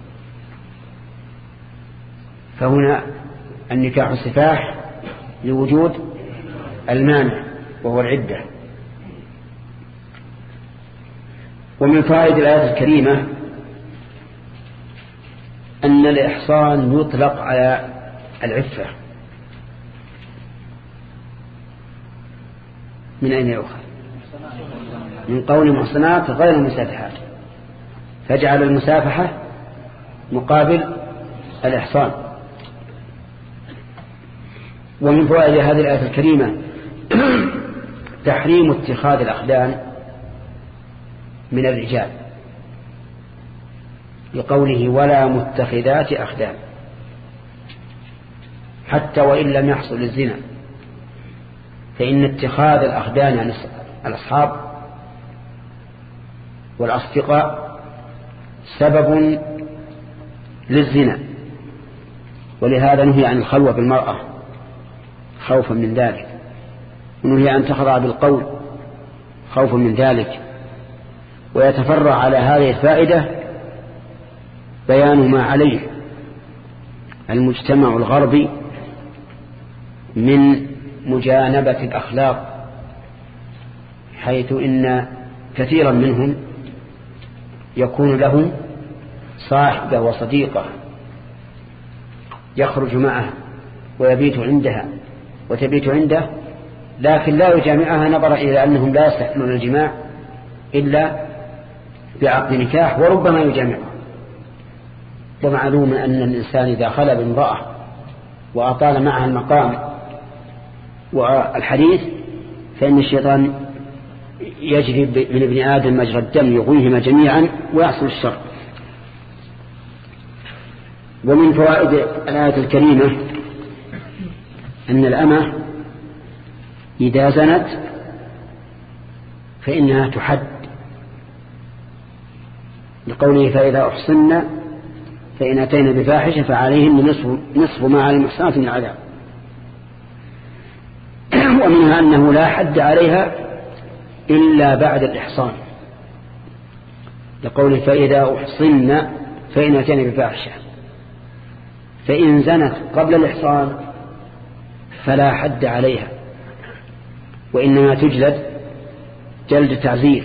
فهنا النكاح سفاح لوجود المانع وهو العدة. ومن فائدة الآية الكريمة أن الإحصان يطلق على العفة. من أين يؤخذ؟ من قول محصنات غير مسافحات، فاجعل المسافحة مقابل الإحصان. ومن فوائد هذه الآية الكريمة تحريم اتخاذ الأخدان من الرجال لقوله ولا متخذات أخدان، حتى وإن لم يحصل الزنا، فإن اتخاذ الأخدان عن الأصحاب والأصدقاء سبب للزنا، ولهذا نهي عن الخلوة بالمرأة خوفا من ذلك، ونهي أن تخضع بالقول خوفا من ذلك. ويتفرع على هذه الفائدة بيان ما عليه المجتمع الغربي من مجانبة الأخلاق، حيث إن كثيرا منهم يكون له صاحبة وصديقة يخرج معها ويبيت عندها وتبيت عنده لكن لا يجامعها نظرا إلى أنهم لا يستحلون الجماع إلا بعقد نكاح، وربما يجامعها. ومعلوم أن الإنسان إذا خلى بامرأة وأطال معها المقام والحديث فإن الشيطان يجري من ابن آدم مجرى الدم يغويهما جميعا ويحصل الشر. ومن فوائد الآية الكريمة أن الأمة إذا زنت فإنها تحد، لقوله فإذا أحصن فإن أتينا بفاحشة فعليهن نصف, نصف ما على المحصنات من العذاب. ومنها أنه لا حد عليها إلا بعد الإحصان، لقوله فإذا أحصن فإن أتينا بفاحشة. فإن زنت قبل الإحصان فلا حد عليها، وإنما تجلد جلد تعزير.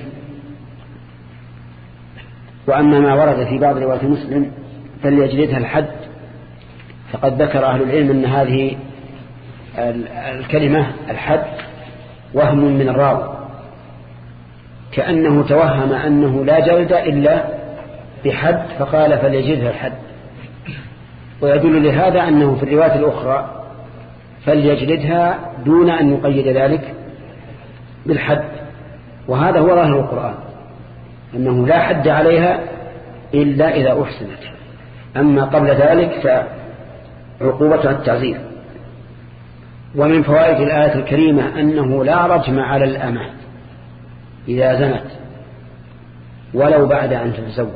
وأما ما ورد في بعض روايات مسلم فليجلدها الحد، فقد ذكر أهل العلم أن هذه الكلمة الحد وهم من الراوي، كأنه توهم أنه لا جلد إلا بحد فقال فليجلدها الحد. ويدل لهذا أنه في الرواية الأخرى فليجلدها دون أن يقيد ذلك بالحد، وهذا هو ظاهر القرآن أنه لا حد عليها إلا إذا أحسنت، أما قبل ذلك فعقوبتها التعزير. ومن فوائد الآية الكريمة أنه لا رجم على الأمة إذا زنت ولو بعد أن تتزوج.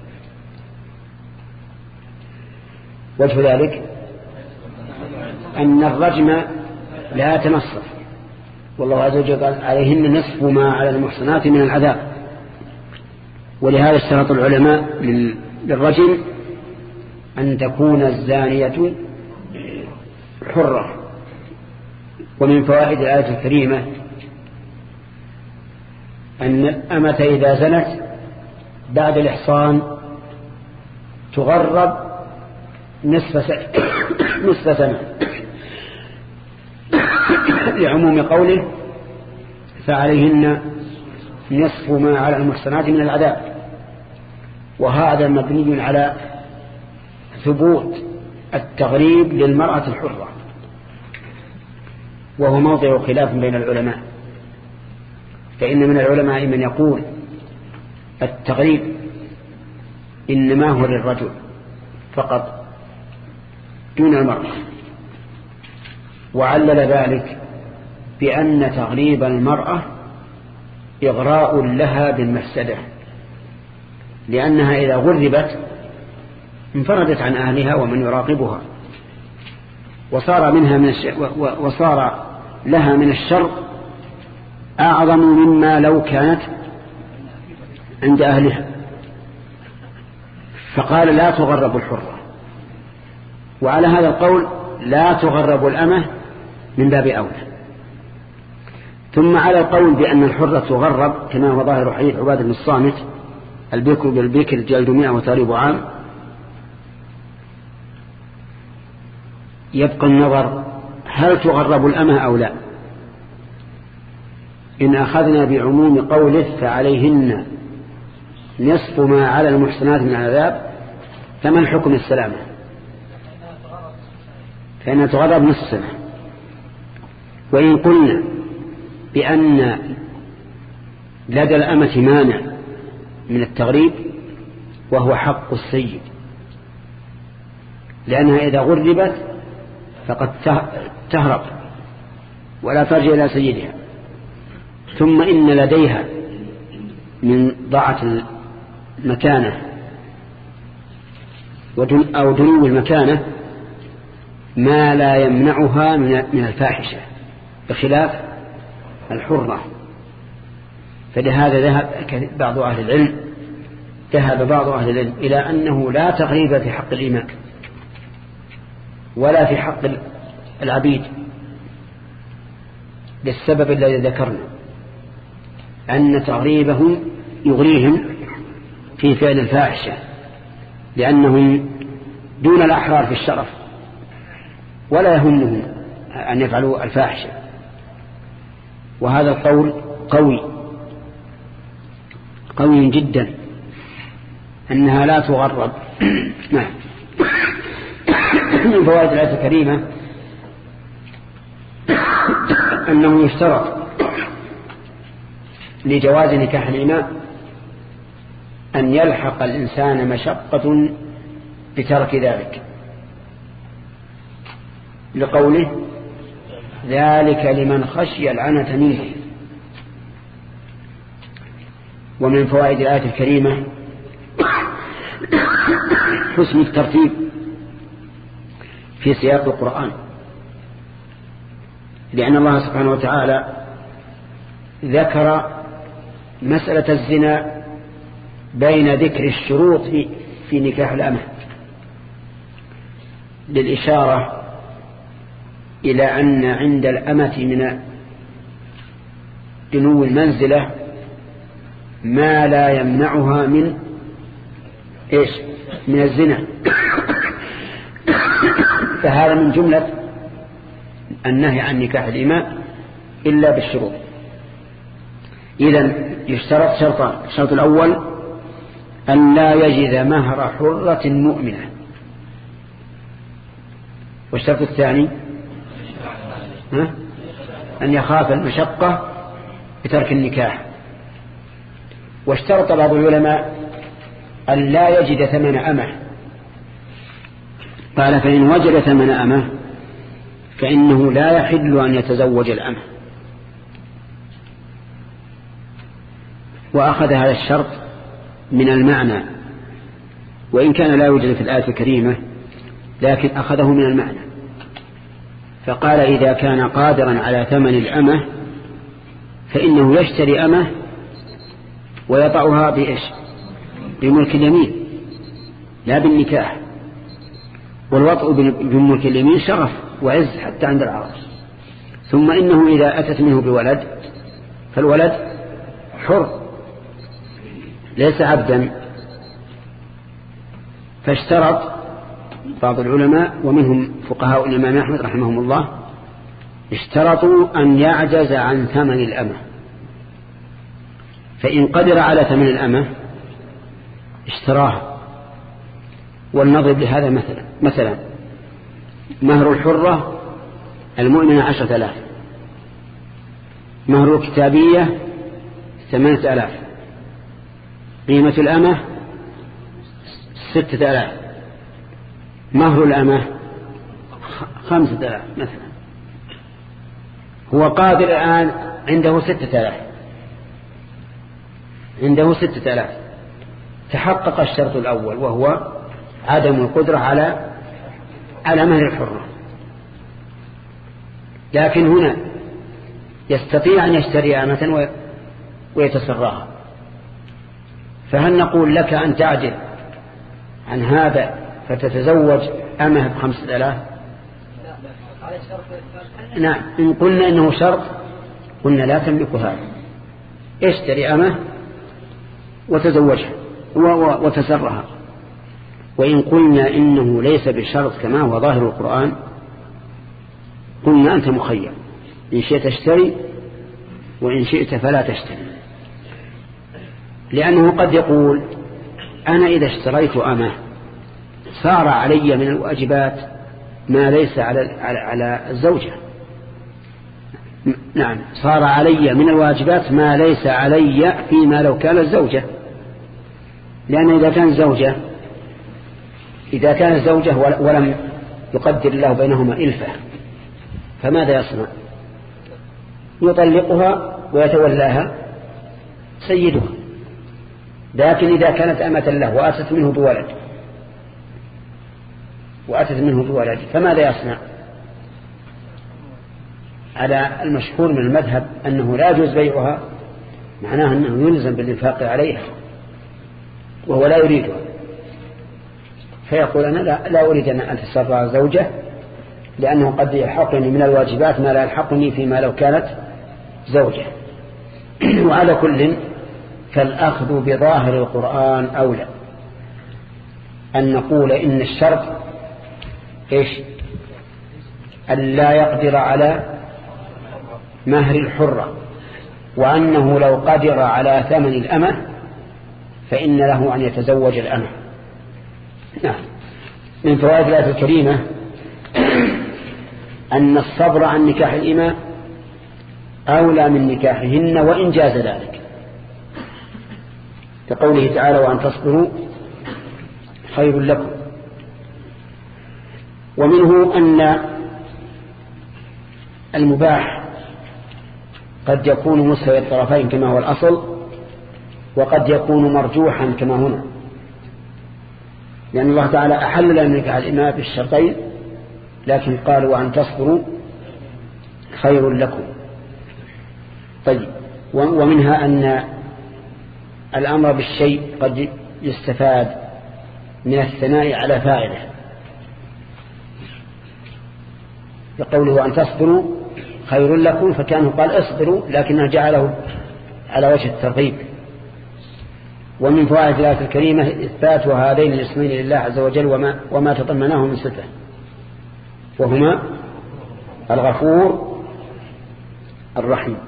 وجه ذلك أن الرجم لا يتنصف، والله عز وجل قال عليهن نصف ما على المحصنات من العذاب. ولهذا اشترط العلماء للرجم أن تكون الزانية حرة. ومن فوائد الآية الكريمة أن الأمة إذا زنت بعد الإحصان تغرب نصف سنة, نصف سنة لعموم قوله فعليهن نصف ما على المحصنات من العذاب. وهذا مبني على ثبوت التغريب للمرأة الحرة، وهو موضع خلاف بين العلماء، فإن من العلماء من يقول التغريب إنما هو للرجل فقط دون المرأة، وعلل ذلك بأن تغريب المرأة إغراء لها بالمفسدة، لأنها إذا غربت انفردت عن أهلها ومن يراقبها، وصار منها من الش... وصار لها من الشر أعظم مما لو كانت عند أهلها. فقال لا تغرب الحرة، وعلى هذا القول لا تغرب الأمة من باب أولى. ثم على القول بأن الحرة تغرب كما هو ظاهر حديث عبادة بن الصامت البكر بالبكر جلد مئة وتغريب عام، يبقى النظر هل تغرب الأمة أو لا. إن أخذنا بعموم قوله فعليهن نصف ما على المحصنات من العذاب فما الحكم السلامة؟ فإنها تغرب نصف سنة. وإن قلنا بأن لدى الأمة مانع من التغريب وهو حق السيد، لأنها إذا غربت فقد تهرب ولا ترجع إلى سيدها. ثم إن لديها من ضاعة المكانة أو دنو المكانة ما لا يمنعها من الفاحشة بخلاف الحرة. فلهذا ذهب بعض أهل العلم ذهب بعض أهل العلم إلى أنه لا تغريب في حق الإمام ولا في حق العبيد، للسبب الذي ذكرنا أن تغريبهم يغريهم في فعل الفاحشة، لأنهم دون الأحرار في الشرف ولا يهمهم أن يفعلوا الفاحشة. وهذا القول قوي قوي جدا أنها لا تغرب. نعم. من فوائد الآية الكريمة أنه يشترط لجواز نكاح الإماء أن يلحق الإنسان مشقة بترك ذلك، لقوله ذلك لمن خشي العنة منه. ومن فوائد الآية الكريمة حسن الترتيب في سياق القرآن، لأن الله سبحانه وتعالى ذكر مسألة الزنا بين ذكر الشروط في نكاح الأمة للإشارة إلى أن عند الأمة من دنو المنزلة ما لا يمنعها من إيش من الزنا. فهذا من جملة النهي عن نكاح الإماء إلا بالشروط. إذن يشترط شرطان: الشرط الأول أن لا يجد مهر حرة مؤمنة، والشرط الثاني أن يخاف المشقة بترك النكاح. واشترط بعض العلماء أن لا يجد ثمن أمه، قال فإن وجد ثمن أمه فإنه لا يحل أن يتزوج الأمه. وأخذ هذا الشرط من المعنى، وإن كان لا يوجد في الآية الكريمة لكن أخذه من المعنى، فقال إذا كان قادرا على ثمن الأمة فإنه يشتري أمه ويضعها بإيش بملك اليمين لا بالنكاح. والوطء بملك اليمين شرف وعز حتى عند العرب. ثم إنه إذا أتت منه بولد فالولد حر ليس عبدا. فاشترط بعض العلماء ومنهم فقهاء الإمام أحمد رحمهم الله اشترطوا أن يعجز عن ثمن الأمة، فإن قدر على ثمن الأمة اشتراها. والنظر لهذا مثلا مثلا مهر الحرة المؤمنة عشرة آلاف، مهر الكتابية ثمانية آلاف، قيمة الأمة ستة آلاف، مهر الأمة خمسة آلاف مثلا. هو قادر الآن عنده ستة آلاف، عنده ستة آلاف. تحقق الشرط الأول وهو عدم القدرة على على مهر الحرة، لكن هنا يستطيع أن يشتري أمة ويتسراها. فهل نقول لك أن تعجل عن هذا فتتزوج أمه بخمسة آلاف؟ نعم. إن قلنا إنه شرط قلنا لا تملك هذا، اشتري أمه وتزوجها وتسرها. وإن قلنا إنه ليس بشرط كما هو ظاهر القرآن قلنا أنت مخير، إن شئت اشتري وإن شئت فلا تشتري. لأنه قد يقول أنا إذا اشتريت أمه صار علي من الواجبات ما ليس على على الزوجة. نعم، صار علي من الواجبات ما ليس علي فيما لو كان الزوجة. لأن إذا كان زوجة إذا كان الزوجة ولم يقدر الله بينهما إلفة فماذا يصنع؟ يطلقها ويتولاها سيدها. لكن إذا كانت أمة له وأتت منه بولد وأتت منه بولد فماذا يصنع؟ على المشهور من المذهب أنه لا يجوز بيعها، معناه أنه يلزم بالإنفاق عليها وهو لا يريدها، فيقول أنا لا, لا أريد أن أتسرع زوجة لأنه قد يلحقني من الواجبات ما لا يلحقني فيما لو كانت زوجة. وعلى كل فالأخذ بظاهر القرآن أولى. أن نقول إن الشرط إيش؟ أن لا يقدر على مهر الحرة، وأنه لو قدر على ثمن الأمة فإن له أن يتزوج الأمة. نعم. من فوائد الآية الكريمة أن الصبر عن نكاح الإماء أولى من نكاحهن وإن جاز ذلك، كقوله تعالى وأن تصبروا خير لكم. ومنه أن المباح قد يكون مساوي الطرفين كما هو الأصل، وقد يكون مرجوحا كما هنا، لأن الله تعالى أحل لنا نكاح الإماء بالشرطين، لكن قالوا وأن تصبروا خير لكم. طيب. ومنها أن الأمر بالشيء قد يستفاد من الثناء على فاعله، بقوله أن تصبروا خير لكم، فكانه قال اصبروا لكنه جعله على وجه الترغيب. ومن فوائد الآية الكريمة إثبات هذين الاسمين لله عز وجل وما, وما تضمناه من صفة، وهما الغفور الرحيم.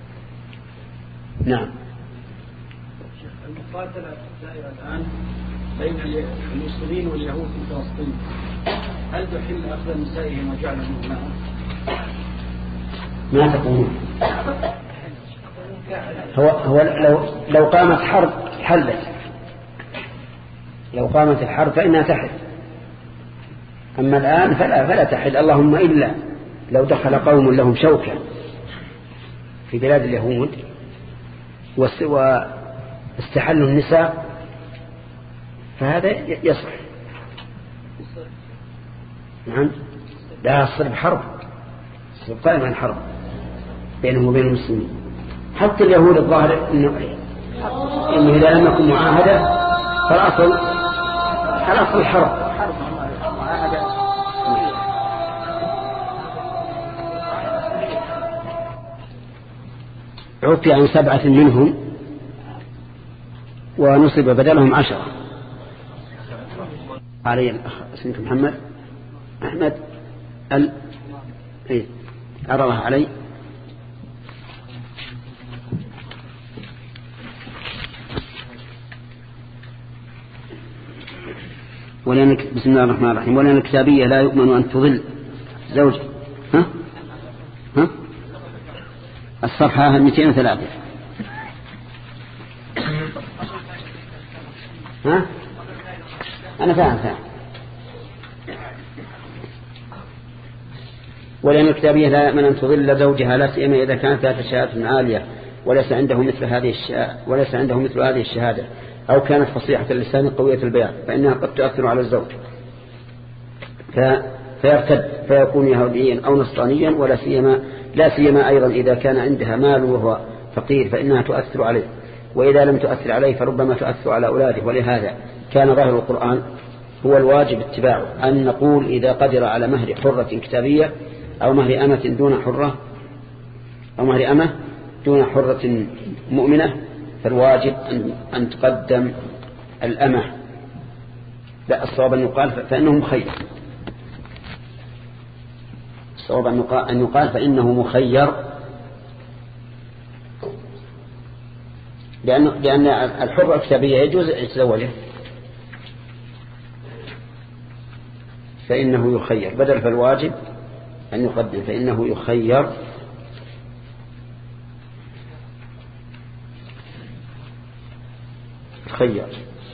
نعم. المقاتلة الدائرة الآن بين المسلمين واليهود في فلسطين، هل تحل أخذ نسائهم وجعلهم معهم؟ ما تقولون؟ هو, هو لو, لو قامت حرب حلت، لو قامت الحرب فإنها تحل، أما الآن فلا, فلا تحل، اللهم إلا لو دخل قوم لهم شوكة في بلاد اليهود واستحلوا النساء فهذا يصح. نعم. لا يصير حرب، يصير قائمة الحرب بينهم وبين المسلمين. حتى اليهود الظاهر إنه, إنه إذا لم يكن معاهدة فالأصل الأصل الحرب. عفي عن سبعة منهم ونصب بدلهم عشرة. علي الأخ اسمك محمد أحمد ال إيه عرضها علي. ولأنك بسم الله الرحمن الرحيم ولأن الكتابية لا يؤمن أن تضل زوج. ها ها الصفحة مئتين وثلاثة. ها أنا فاهم فاهم. ولأن الكتابية لا يؤمن أن تضل زوجها لا سيما إذا كانت ذات شهادة عالية وليس عنده مثل هذه الشهادة وليس عنده مثل هذه الشهادة أو كانت فصيحة اللسان قوية البيان، فإنها قد تؤثر على الزوج فيرتد فيكون يهوديا أو نصرانيا، ولا سيما لا سيما أيضا إذا كان عندها مال وهو فقير فإنها تؤثر عليه، وإذا لم تؤثر عليه فربما تؤثر على أولاده. ولهذا كان ظاهر القرآن هو الواجب اتباعه، أن نقول إذا قدر على مهر حرة كتابية أو مهر أمة دون حرة أو مهر أمة دون حرة مؤمنة فالواجب أن, أن تقدم الأمة. لا، الصواب أن يقال فإنه مخير، الصواب أن يقال فإنه مخير، لأن, لأن الحرة الكتابية يجوز يتزوجه فإنه يخير، بدل فالواجب أن يقدم فإنه يخير. خير.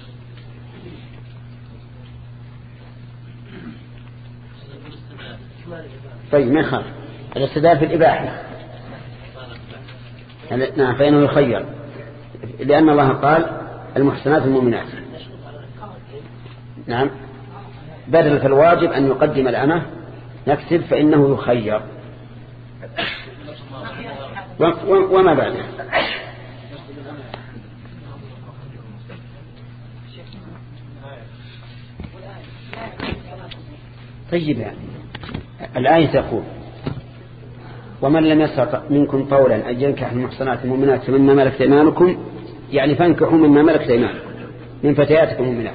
طيب ما يخالف الاستدلال في الإباحة. نعم فإنه يخير، لأن الله قال المحسنات المؤمنات. نعم بدل فالواجب أن يقدم الأمة نكتب فإنه يخير وما بعده. طيب يعني الآية تقول ومن لم يستطع منكم قولا أن ينكح المحصنات المؤمنات مما ملكت أيمانكم، يعني فانكحوا مما ملكت أيمانكم من فتياتكم المؤمنات.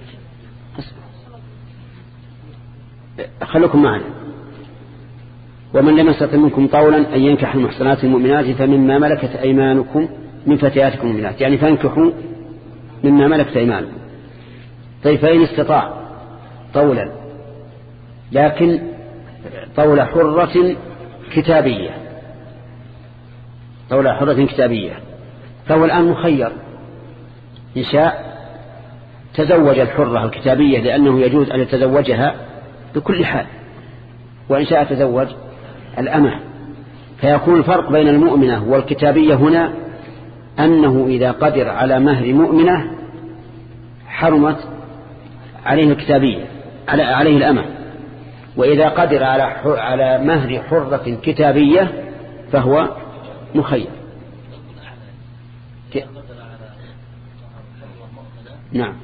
خلوكم معنا ومن لم يستطع منكم طولا أن ينكح المحصنات المؤمنات فمما ملكت أيمانكم من فتياتكم المؤمنات، يعني فانكحوا مما ملكت أيمانكم. طيب فإن استطاع طولا، لكن طول حرة كتابية، طول حرة كتابية، فهو الآن مخير، إن شاء تزوج الحرة الكتابية لأنه يجوز أن يتزوجها بكل حال، وإن شاء تزوج الأمة. فيكون الفرق بين المؤمنة والكتابية هنا أنه إذا قدر على مهر مؤمنة حرمت عليه الكتابية، على عليه الأمة، وإذا قدر على على مهر حرة كتابية فهو مخير. نعم.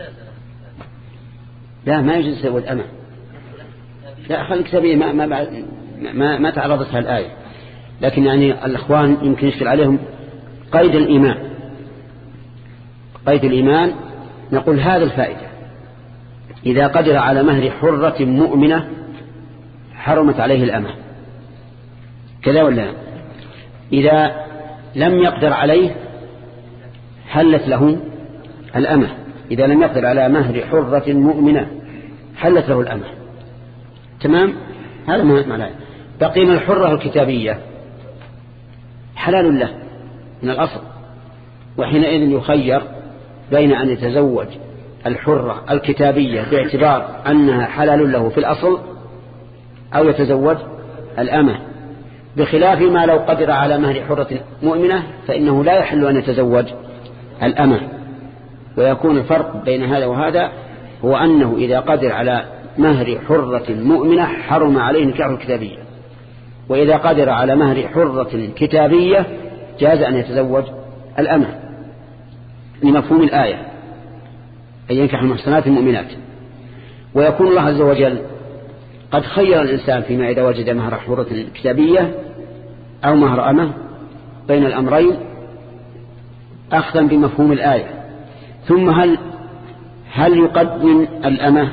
لا ما يجوز يسوي الأمة، لا خلي الكتابية ما ما ما, ما تعرضتها الآية، لكن يعني الأخوان يمكن يشكل عليهم قيد الإيمان. قيد الإيمان نقول هذا الفائدة، إذا قدر على مهر حرة مؤمنة حرمت عليه الأمة، كذا ولا؟ إذا لم يقدر عليه حلت له الأمة، إذا لم يقدر على مهر حرة مؤمنة حلت له الأمة. تمام؟ هذا معناه. بقي من الحرة الكتابية حلال له من الأصل، وحينئذ يخير بين أن يتزوج الحرة الكتابية باعتبار أنها حلال له في الأصل أو يتزوج الأمة، بخلاف ما لو قدر على مهر حرة مؤمنة فإنه لا يحل أن يتزوج الأمة. ويكون الفرق بين هذا وهذا هو أنه إذا قدر على مهر حرة مؤمنة حرم عليه نكاح الكتابية، وإذا قدر على مهر حرة كتابية جاز أن يتزوج الأمة لمفهوم الآية أن ينكح المحصنات المؤمنات. ويكون الله عز وجل قد خير الإنسان فيما إذا وجد مهر حرة كتابية أو مهر أمة بين الأمرين أخذا بمفهوم الآية. ثم هل هل يقدم الأمة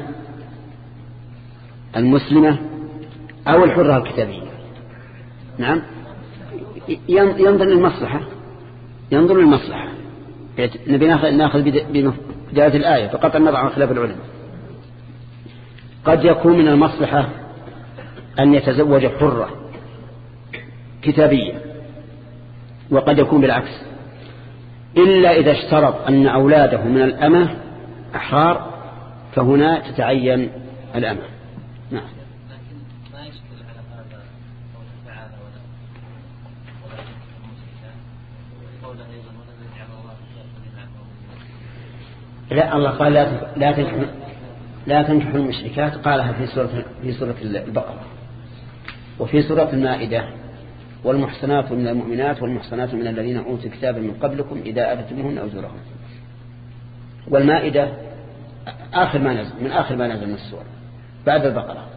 المسلمة أو الحرة الكتابية؟ نعم، ينظر للمصلحة، ينظر للمصلحة. نبي ناخذ بداية الآية فقط النظر عن خلاف العلماء. قد يكون من المصلحة أن يتزوج حرة كتابية، وقد يكون بالعكس، إلا إذا اشترط أن أولاده من الأمة أحرار فهنا تتعين الأمة. نعم. لا، الله قال لا لا تنكحوا لا تنكحوا المشركات، قالها في سورة في سورة البقرة، وفي سورة المائدة والمحصنات من المؤمنات والمحصنات من الذين أوتوا الكتاب من قبلكم إذا آتيتموهن أجورهن. والمائدة آخر ما نزل من آخر ما نزل من السورة بعد البقرة.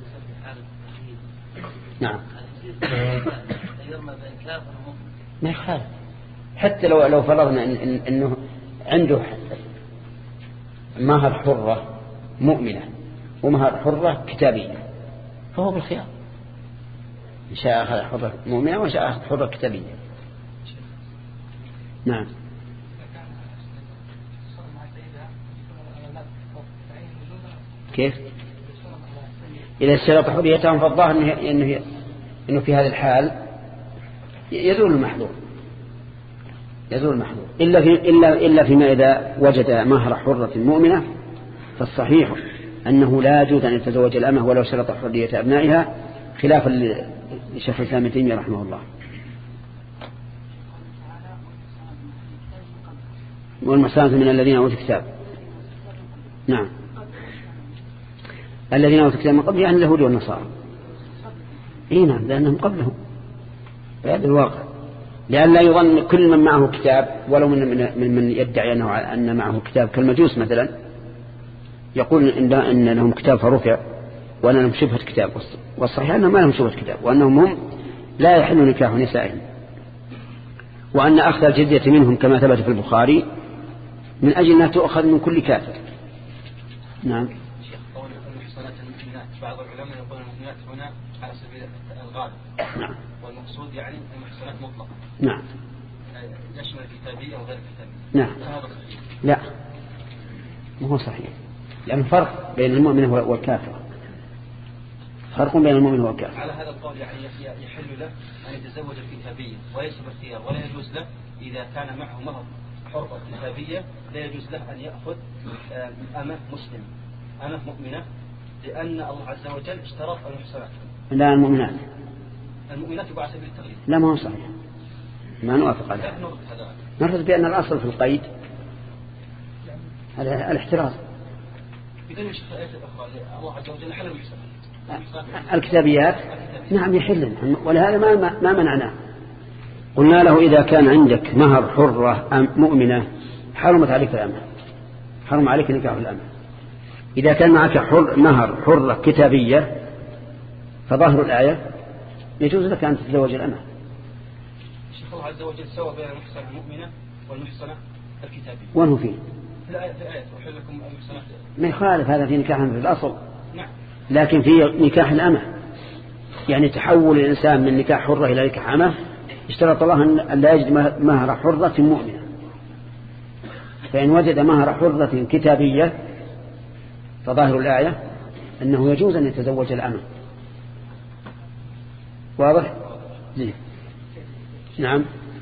نعم. ما يخالف، حتى لو لو فرضنا إن إن إنه عنده مهر حرة مؤمنة ومهر حرة كتابية فهو بالخيار، إن شاء أخذ حرة مؤمنة وإن شاء أخذ حرة كتابية. نعم. كيف؟ إذا اشترط حريتهم فالظاهر إنه إنه إنه في هذا الحال يزول المحظور، يزول المحظور إلا في إلا إلا فيما إذا وجد مهر حرة مؤمنة، فالصحيح أنه لا يجوز أن يتزوج الأمة ولو شرط حرية أبنائها، خلافا لشيخ الإسلام ابن تيمية رحمه الله. والمحصنات من الذين أوتوا الكتاب. نعم، الذين أوتوا الكتاب من قبل يعني اليهود والنصارى. إيه نعم، لأنهم قبلهم بهذا الواقع، لأن لا يظن كل من معه كتاب ولو من من, من يدعي أنه أن معه كتاب كالمجوس مثلا يقول إن, إن لهم كتاب فرفع وأن لهم شبهة كتاب، والصحيح أنهم ما لهم شبهة كتاب، وأنهم هم لا يحل نكاح نسائهم، وأن أخذ الجزية منهم كما ثبت في البخاري من أجل أنها تؤخذ من كل كافر. نعم. شيخ قول المحصنات المؤمنات، بعض العلماء يقول المؤمنات هنا على سبيل الغالب. نعم. والمقصود يعني المحصنات مطلقة. نعم. يشمل الكتابية وغير الكتابية. نعم. هذا صحيح. لا ما هو صحيح، لأن فرق بين المؤمن والكافر، فرق بين المؤمن والكافر. على هذا القول يعني يحل له أن يتزوج الكتابية وليس باختيار، ولا يجوز له إذا كان معه مهر حرة كتابية لا يجوز له أن يأخذ أمة مسلمة أمة مؤمنة، لأن الله عز وجل اشترط المحصنات. لا المؤمنات. المؤمنات يبقى على سبيل التغليب. لا ما هو صحيح، ما نوافق عليه. نرد بأن الأصل في القيد الاحتراز. الله عز وجل حل المحصنات. الكتابيات نعم يحل، ولهذا ما ما منعناه. قلنا له إذا كان عندك مهر حرة مؤمنة حرمت عليك الأمة، حرم عليك نكاح الأمة. إذا كان معك حر مهر حرة كتابية فظاهر الآية يجوز لك أن تتزوج الأمة. الشيخ الله عز وجل سوى بين المحصنة المؤمنة والمحصنة الكتابية. وين هو فيه؟ في الآية في الآية وحل لكم المحصنات. ما يخالف هذا في نكاح في الأصل. نعم. لكن في نكاح الأمة يعني تحول الإنسان من نكاح حرة إلى نكاح أمة اشترط الله أن لا يجد مهر حرة مؤمنة، فإن وجد مهر حرة كتابية فظاهر الآية أنه يجوز أن يتزوج الأمة. واضح؟ زين. نعم.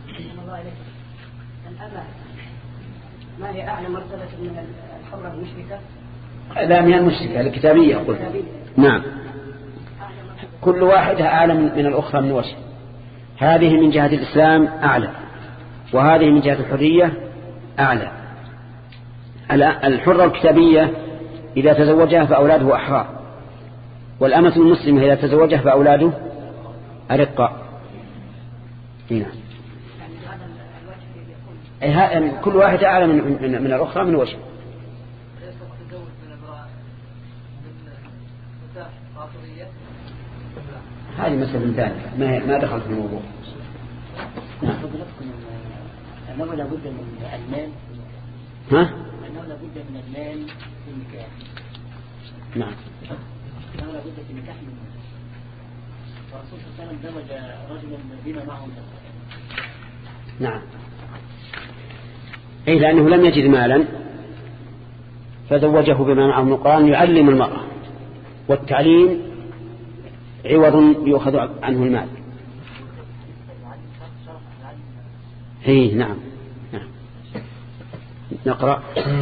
الأمة ما هي أعلى مرتبة من الحرة المشركة؟ لا من المشركة الكتابية قلت. نعم. كل واحدة أعلى من الأخرى من وجه. هذه من جهة الإسلام أعلى، وهذه من جهة الحرية أعلى. الحرة الكتابية إذا تزوجها فأولاده أحرار، والأمة المسلمة إذا تزوجها فأولاده أرقاء. نعم. كل واحدة أعلى من, من, من الأخرى من وجه. هذه مسألة ثانية ما ما دخلت في الموضوع. نعم. أنه لابد من المال. ها؟ أنه لابد من المال في النكاح. نعم. أنه لابد في النكاح من المال. الرسول صلى الله عليه وسلم زوج رجلا بما معه المال. نعم. أي لأنه لم يجد مالا فزوجه بما معه من القرآن يعلم المرأة، والتعليم عوض يؤخذ عنه المال. اي نعم. نعم. نقرأ.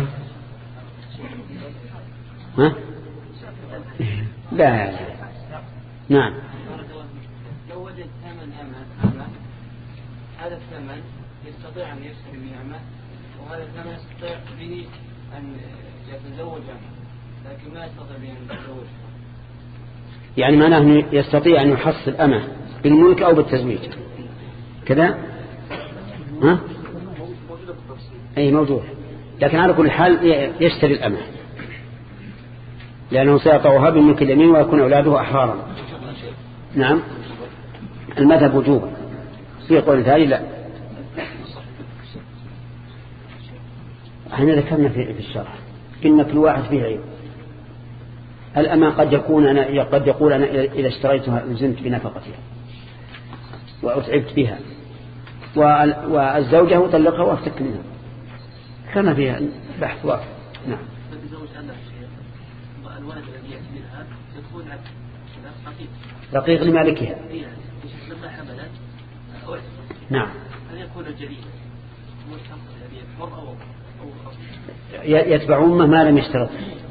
ها؟ لا. نعم. لو وجد ثمن أمة هذا الثمن يستطيع أن يشتري به أمة، وهذا الثمن يستطيع به أن يتزوج أمة، لكن ما يستطيع به أن يتزوج. يعني معناه أنه يستطيع أن يحصل أمة بالملك أو بالتزويج كذا. ها؟ أي موجود، لكن على كل حال يشتري الأمة لأنه سيطعها بالملك اليمين ويكون أولاده أحرارا. نعم. المذهب وجوبا، في قول ثاني لا. احنا ذكرنا في الشرح إن كل واحد فيه عيب. الأمة قد يكون أنا قد يقول أنا إذا اشتريتها لزمت بنفقتها وأتعبت بها، والزوجة طلقها وافتك منها، كما فيها بحث واحد. نعم. الولد الذي يأتي منها يكون رقيق رقيق لمالكها. لما حملت نعم. أن يكون جليلا حر أو يتبع أمه ما لم يشترط.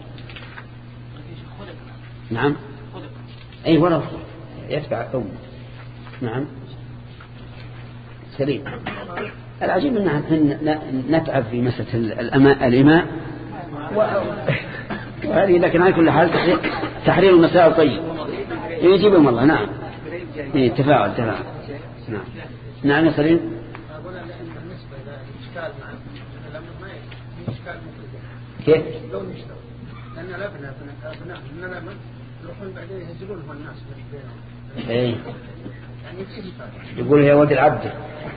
نعم. أي ولا يتبع أمه. نعم. سليم. العجيب أننا نتعب في مسألة الإماء وهذه، لكن على كل حال تحرير المسائل طيب يجيبهم الله. نعم. إيه تفاعل تفاعل. نعم. نعم يا سليم. كيف؟ لأن الأبناء أبناء من الأمن يروحون بعدين يهزلونهم الناس بينهم. إيه. يقول يا ولد العبد.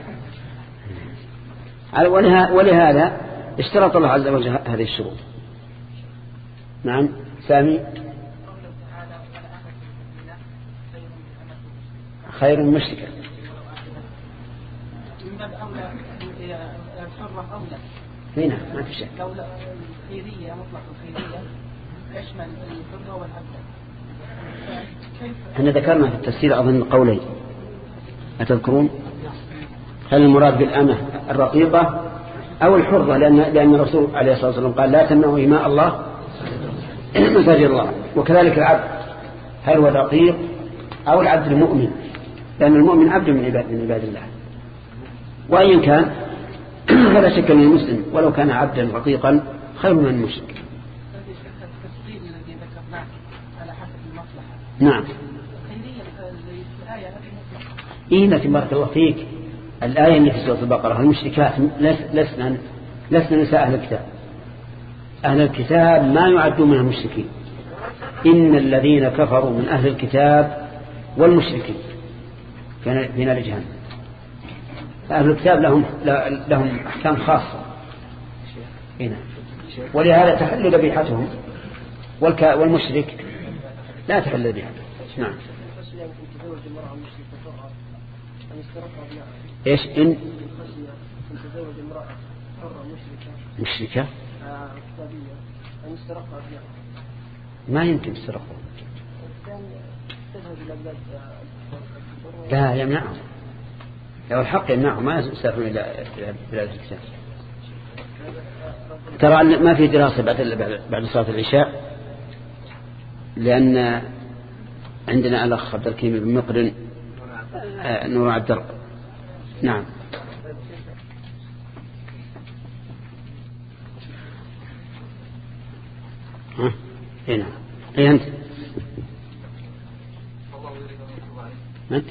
ولهذا اشترط الله عز وجل هذه الشروط. نعم. سامي. خير من مشركة. هنا ما في شيء. لو الخيرية مطلق الخيرية يشمل الحرة والعبد. احنا ذكرنا في التفسير أظن قولين أتذكرون؟ هل المراد بالأمة الرقيقة أو الحرة؟ لأن لأن الرسول عليه الصلاة والسلام قال لا تمنعوا إماء الله مساجد الله. وكذلك العبد هل هو الرقيق أو العبد المؤمن؟ لأن المؤمن عبد من عباد من عباد الله. وأيا كان فلا شك أن المسلم ولو كان عبدا رقيقا خير من المشرك. التفصيل الذي ذكرناه على حسب المصلحة. نعم. الآية هذه مطلقة. إيه لكن بارك الله فيك الآية اللي في سورة البقرة المشركات لسنا لسنا نساء أهل الكتاب. أهل الكتاب ما يعدون من المشركين. إن الذين كفروا من أهل الكتاب والمشركين في نار جهنم. أهل الكتاب لهم لهم أحكام خاصة هنا، ولهذا تحل ذبيحتهم، والمشرك لا تحل ذبيحته. نعم. إيش إن تزوج امرأة حرة مشركة مشركة ما يمكن تسرقه. لا يمنعهم، لو الحق يمنعهم ما يسافرون إلى بلاد الكتاب. ترى ما في دراسة بعد بعد صلاة العشاء، لأن عندنا الأخ عبد الكريم بن مقرن نور عبد الرب. نعم. ها هنا اي انت انت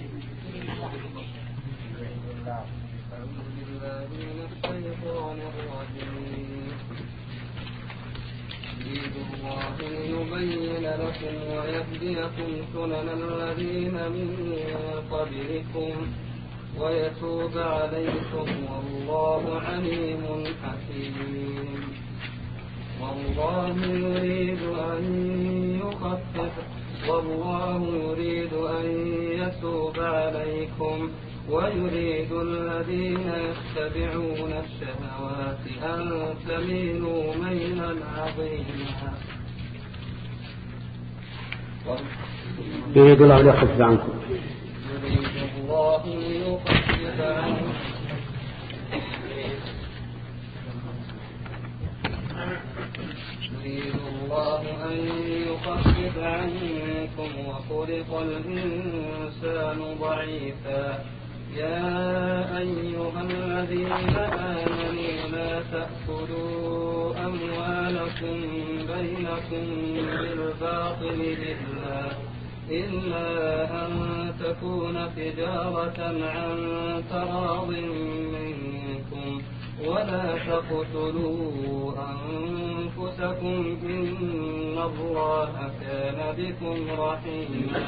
يبين لكم ويهديكم سنن الذين من قبلكم ويتوب عليكم والله عليم حكيم. والله يريد أن يخفف والله يريد أن يتوب عليكم ويريد الذين يتبعون الشهوات أن تميلوا ميلا عظيما. يريد الله ليخفف عنكم يريد الله ليخفف عنكم يريد الله أن يخفف عنكم وخلق الإنسان ضعيفا. يا أيها الذين آمنوا لا تأكلوا أموالكم بينكم بالباطل إلا إلا أن تكون تجارة عن تراض منكم ولا تقتلوا أنفسكم إن الله كان بكم رحيما.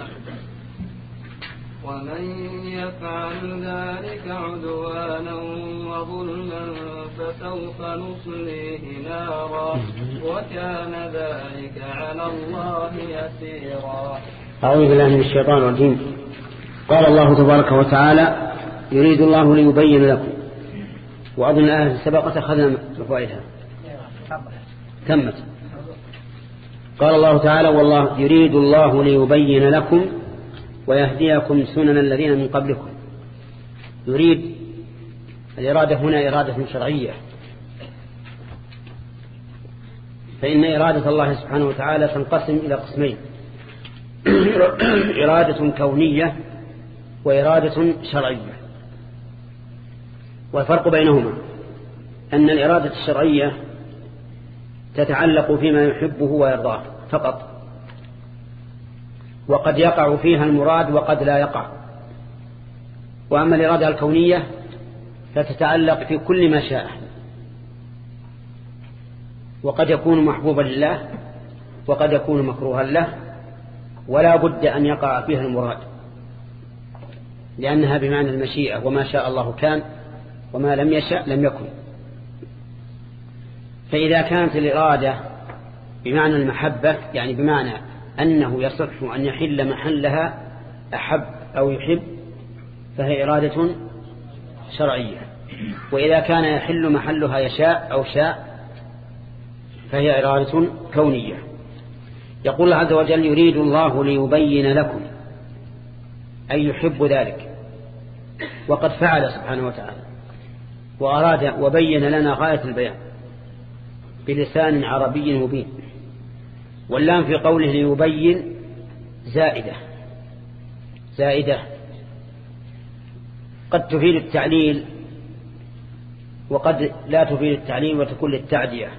ومن يفعل ذلك عدوانا وظلما فسوف نصليه نارا وكان ذلك على الله يسيرا. أعوذ بالله من الشيطان الرجيم. قال الله تبارك وتعالى يريد الله ليبين لكم. وأظن الآية السابقة أخذنا رفائها تمت. قال الله تعالى والله يريد الله ليبين لكم ويهديكم سنن الذين من قبلكم. يريد الإرادة هنا إرادة شرعية، فإن إرادة الله سبحانه وتعالى تنقسم إلى قسمين: إرادة كونية وإرادة شرعية. والفرق بينهما أن الإرادة الشرعية تتعلق فيما يحبه ويرضاه فقط، وقد يقع فيها المراد وقد لا يقع. وأما الإرادة الكونية فتتعلق في كل ما شاء، وقد يكون محبوبا لله وقد يكون مكروها له، ولا بد أن يقع فيها المراد، لأنها بمعنى المشيئة، وما شاء الله كان وما لم يشأ لم يكن. فإذا كانت الإرادة بمعنى المحبة، يعني بمعنى أنه يصح أن يحل محلها أحب أو يحب، فهي إرادة شرعية. وإذا كان يحل محلها يشاء أو شاء فهي إرادة كونية. يقول الله عز وجل يريد الله ليبين لكم، أي يحب ذلك، وقد فعل سبحانه وتعالى وأراد وبين لنا غاية البيان بلسان عربي مبين. واللام في قوله ليبين زائدة زائدة قد تفيد التعليل وقد لا تفيد التعليل وتكون للتعدية،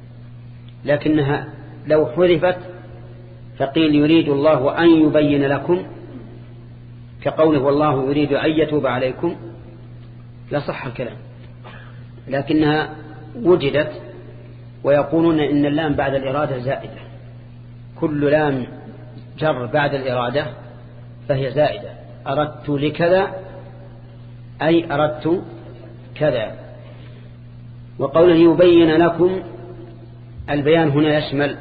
لكنها لو حذفت فقيل يريد الله أن يبين لكم كقوله والله يريد أن يتوب عليكم لصح الكلام، لكنها وجدت ويقولون إن اللام بعد الإرادة زائدة، كل لام جر بعد الإرادة فهي زائدة. أردت لكذا أي أردت كذا. وقوله يبين لكم البيان هنا يشمل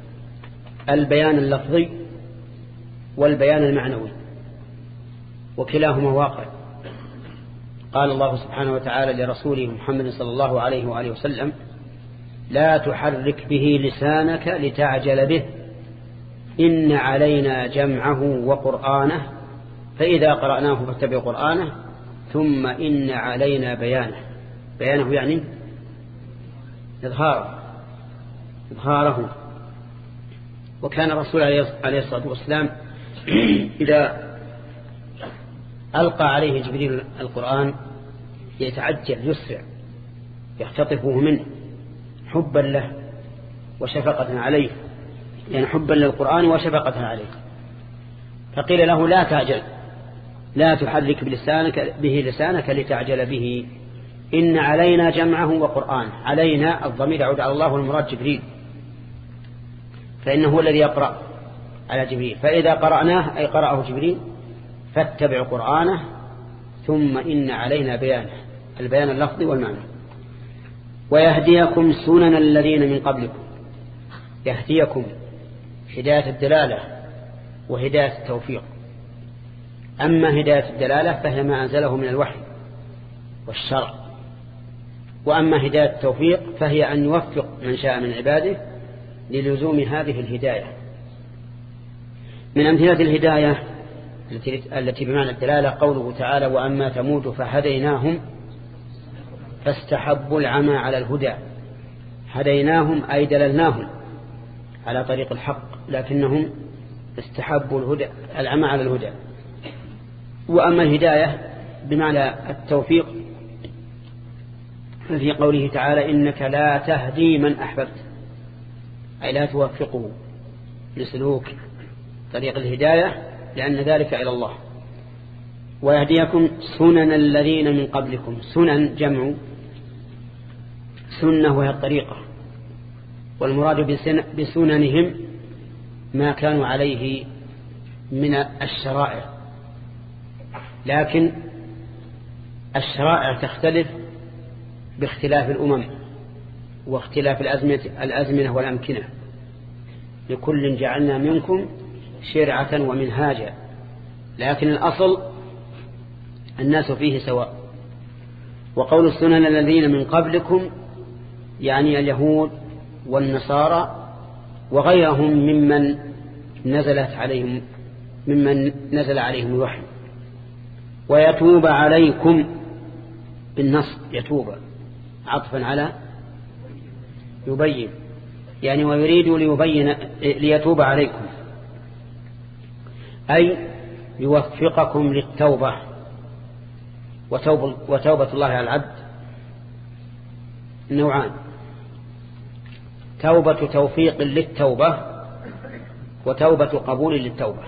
البيان اللفظي والبيان المعنوي، وكلاهما واقع. قال الله سبحانه وتعالى لرسوله محمد صلى الله عليه وآله وسلم لا تحرك به لسانك لتعجل به إن علينا جمعه وقرآنه فإذا قرأناه فاتبع قرآنه ثم إن علينا بيانه. بيانه يعني إظهاره إظهاره وكان الرسول عليه الصلاة والسلام إذا ألقى عليه جبريل القرآن يتعجل يسرع يختطفه منه حبا له وشفقة عليه، يعني حبا للقرآن وشفقة عليه. فقيل له لا تعجل لا تحرك بلسانك به لسانك لتعجل به إن علينا جمعه وقرآن. علينا الضمير يعود على الله والمراد جبريل، فإنه هو الذي يقرأ على جبريل، فإذا قرأناه أي قرأه جبريل فاتبع قرآنه ثم إن علينا بيانه، البيان اللفظي والمعنى. ويهديكم سنن الذين من قبلكم. يهديكم هداية الدلالة وهداية التوفيق. أما هداية الدلالة فهي ما أنزله من الوحي والشرع، وأما هداية التوفيق فهي أن يوفق من شاء من عباده للزوم هذه الهداية. من أمثلة الهداية التي بمعنى الدلالة قوله تعالى وأما ثمود فهديناهم فاستحبوا العمى على الهدى. هديناهم أي دللناهم على طريق الحق لكنهم استحبوا الهدى العمى على الهدى. وأما الهداية بمعنى التوفيق في قوله تعالى إنك لا تهدي من أحببت، أي لا توفقه لسلوك طريق الهداية لأن ذلك إلى الله. ويهديكم سنن الذين من قبلكم. سنن جمع سنة وهي الطريقة، والمراد بسننهم ما كانوا عليه من الشرائع، لكن الشرائع تختلف باختلاف الأمم واختلاف الأزمنة, الأزمنة والأمكنة. لكل جعلنا منكم شرعة ومنهاجا، لكن الأصل الناس فيه سواء. وقول السنن الذين من قبلكم يعني اليهود والنصارى وغيرهم ممن نزلت عليهم ممن نزل عليهم الوحي. ويتوب عليكم بالنص يتوب عطفا على يبين، يعني ويريد ليبين ليتوب عليكم أي يوفقكم للتوبة. وتوب وتوبة الله على العبد نوعان: توبة توفيق للتوبة وتوبة قبول للتوبة.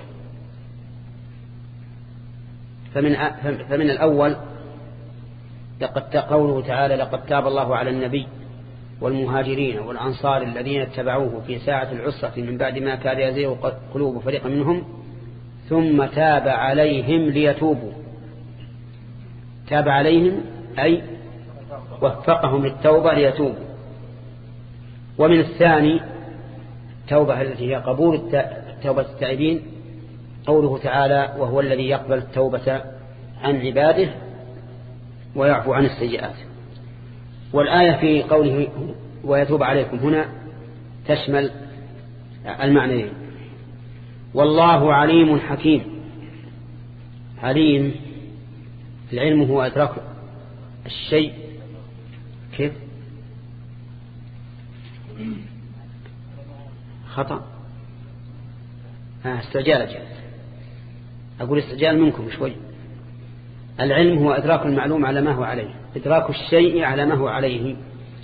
فمن فمن الأول لقد قوله تعالى لقد تاب الله على النبي والمهاجرين والأنصار الذين اتبعوه في ساعة العسرة من بعد ما كاد يزيغ قلوب فريق منهم ثم تاب عليهم ليتوبوا. تاب عليهم أي وفقهم للتوبة ليتوبوا. ومن الثاني توبة التي هي قبول توبة التائبين قوله تعالى وهو الذي يقبل التوبة عن عباده ويعفو عن السيئات. والآية في قوله ويتوب عليكم هنا تشمل المعنيين. والله عليم حكيم. عليم العلم هو إدراك الشيء كيف خطأ آه استعجال أقول استعجال منكم شوي. العلم هو إدراك المعلوم على ما هو عليه، إدراك الشيء على ما هو عليه.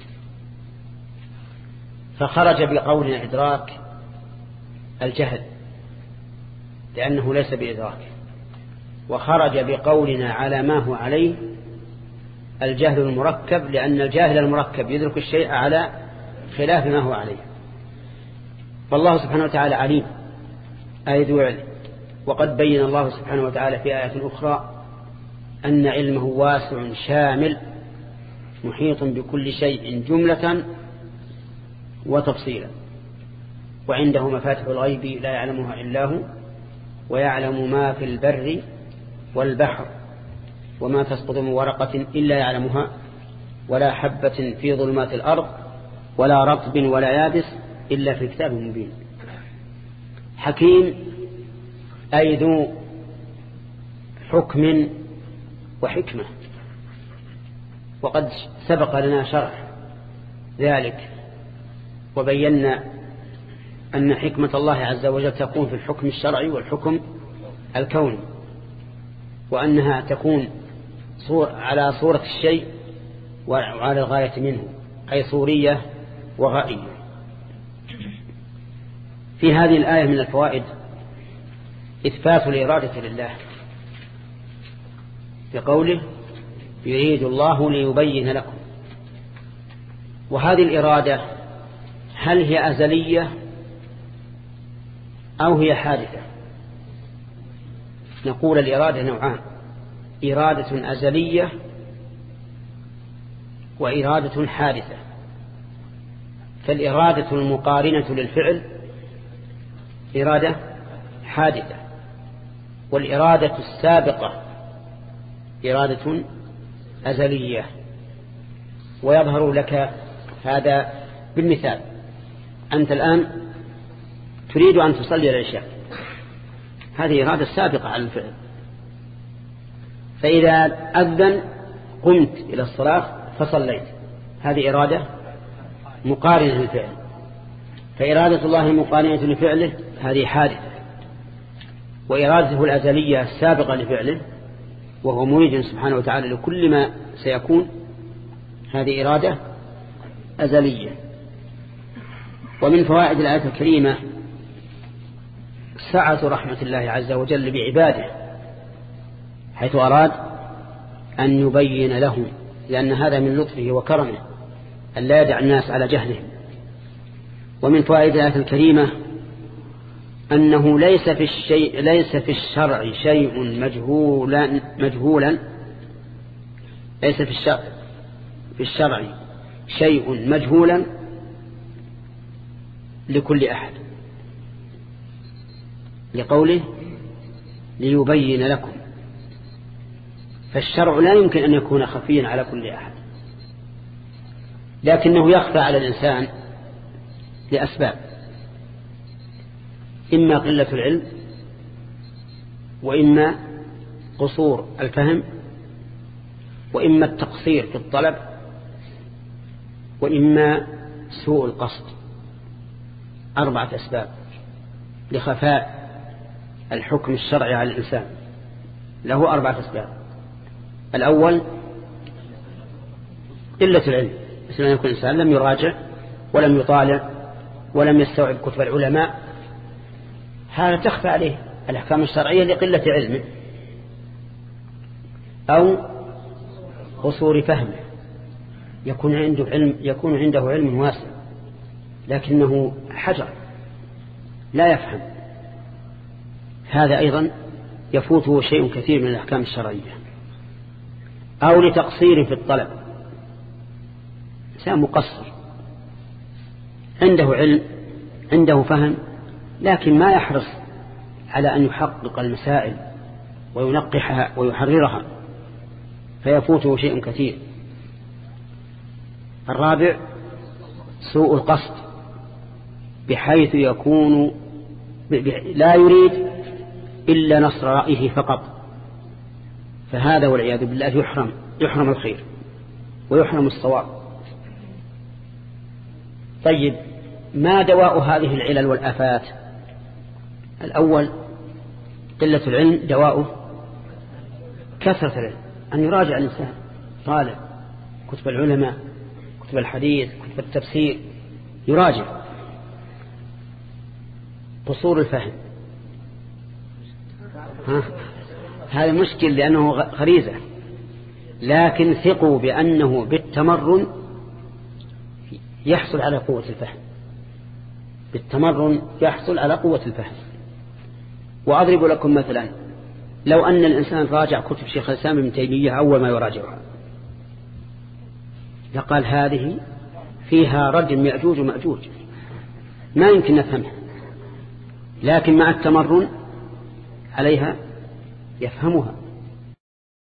فخرج بقولنا إدراك الجهل لأنه ليس بإدراك، وخرج بقولنا على ما هو عليه الجهل المركب لأن الجاهل المركب يدرك الشيء على خلاف ما هو عليه. فالله سبحانه وتعالى عليم آية ذو علم. وقد بين الله سبحانه وتعالى في آية أخرى أن علمه واسع شامل محيط بكل شيء جملة وتفصيلا، وعنده مفاتح الغيب لا يعلمها إلا هو، ويعلم ما في البر والبحر، وما تسقط من ورقة إلا يعلمها، ولا حبة في ظلمات الأرض ولا رطب ولا يابس إلا في كتاب مبين. حكيم أي ذو حكم وحكمة، وقد سبق لنا شرح ذلك وبينا أن حكمة الله عز وجل تكون في الحكم الشرعي والحكم الكوني، وأنها تكون صور على صورة الشيء وعلى الغاية منه، أي صورية وغائية. في هذه الآية من الفوائد إثبات الإرادة لله بقوله يريد الله ليبين لكم. وهذه الإرادة هل هي أزلية أو هي حادثة؟ نقول الإرادة نوعان: إرادة أزلية وإرادة حادثة. فالإرادة المقارنة للفعل إرادة حادثة، والإرادة السابقة إرادة أزلية. ويظهر لك هذا بالمثال: أنت الآن تريد أن تصلي العشاء، هذه إرادة سابقة على الفعل، فإذا أذن قمت إلى الصلاة فصليت، هذه إرادة مقارنة للفعل. فإرادة الله مقارنة لفعله هذه حادثة، وإرادته الأزلية السابقة لفعله وهو مريد سبحانه وتعالى لكل ما سيكون هذه إرادة أزلية. ومن فوائد الآية الكريمة سعة رحمة الله عز وجل بعباده، حيث أراد أن يبين لهم، لأن هذا من لطفه وكرمه أن لا يدع الناس على جهلهم. ومن فوائد الآية الكريمة أنه ليس في الشيء ليس في الشرع شيء مجهولا مجهولا ليس في الشرع في الشرع شيء مجهولا لكل أحد، لقوله ليبين لكم. فالشرع لا يمكن أن يكون خفيا على كل أحد، لكنه يخفى على الإنسان لأسباب: إما قلة العلم، وإما قصور الفهم، وإما التقصير في الطلب، وإما سوء القصد. أربعة أسباب لخفاء الحكم الشرعي على الإنسان، له أربعة أسباب. الأول قلة العلم، مثل أن يكون إنسان لم يراجع ولم يطالع ولم يستوعب كتب العلماء، هذا تخفى عليه الأحكام الشرعية لقلة علمه. أو قصور فهمه، يكون عنده علم يكون عنده علم واسع لكنه حجر لا يفهم، هذا أيضا يفوته شيء كثير من الأحكام الشرعية. أو لتقصير في الطلب، إنسان مقصر عنده علم عنده فهم لكن ما يحرص على أن يحقق المسائل وينقحها ويحررها فيفوته شيء كثير. الرابع سوء القصد بحيث يكون لا يريد إلا نصر رأيه فقط، فهذا والعياذ بالله يحرم يحرم الخير ويحرم الصواب. طيب، ما دواء هذه العلل والآفات؟ الأول قلة العلم، دواؤه كثرة العلم، أن يراجع الإنسان طالب كتب العلماء، كتب الحديث، كتب التفسير، يراجع. قصور الفهم، ها؟ هذا مشكل لأنه غريزة، لكن ثقوا بأنه بالتمرن يحصل على قوة الفهم، بالتمرن يحصل على قوة الفهم. وأضرب لكم مثلا، لو أن الإنسان راجع كتب شيخ الإسلام ابن تيمية أول ما يراجعها لقال هذه فيها رجم يأجوج ومأجوج، ما يمكن نفهمها، لكن مع التمرن عليها يفهمها.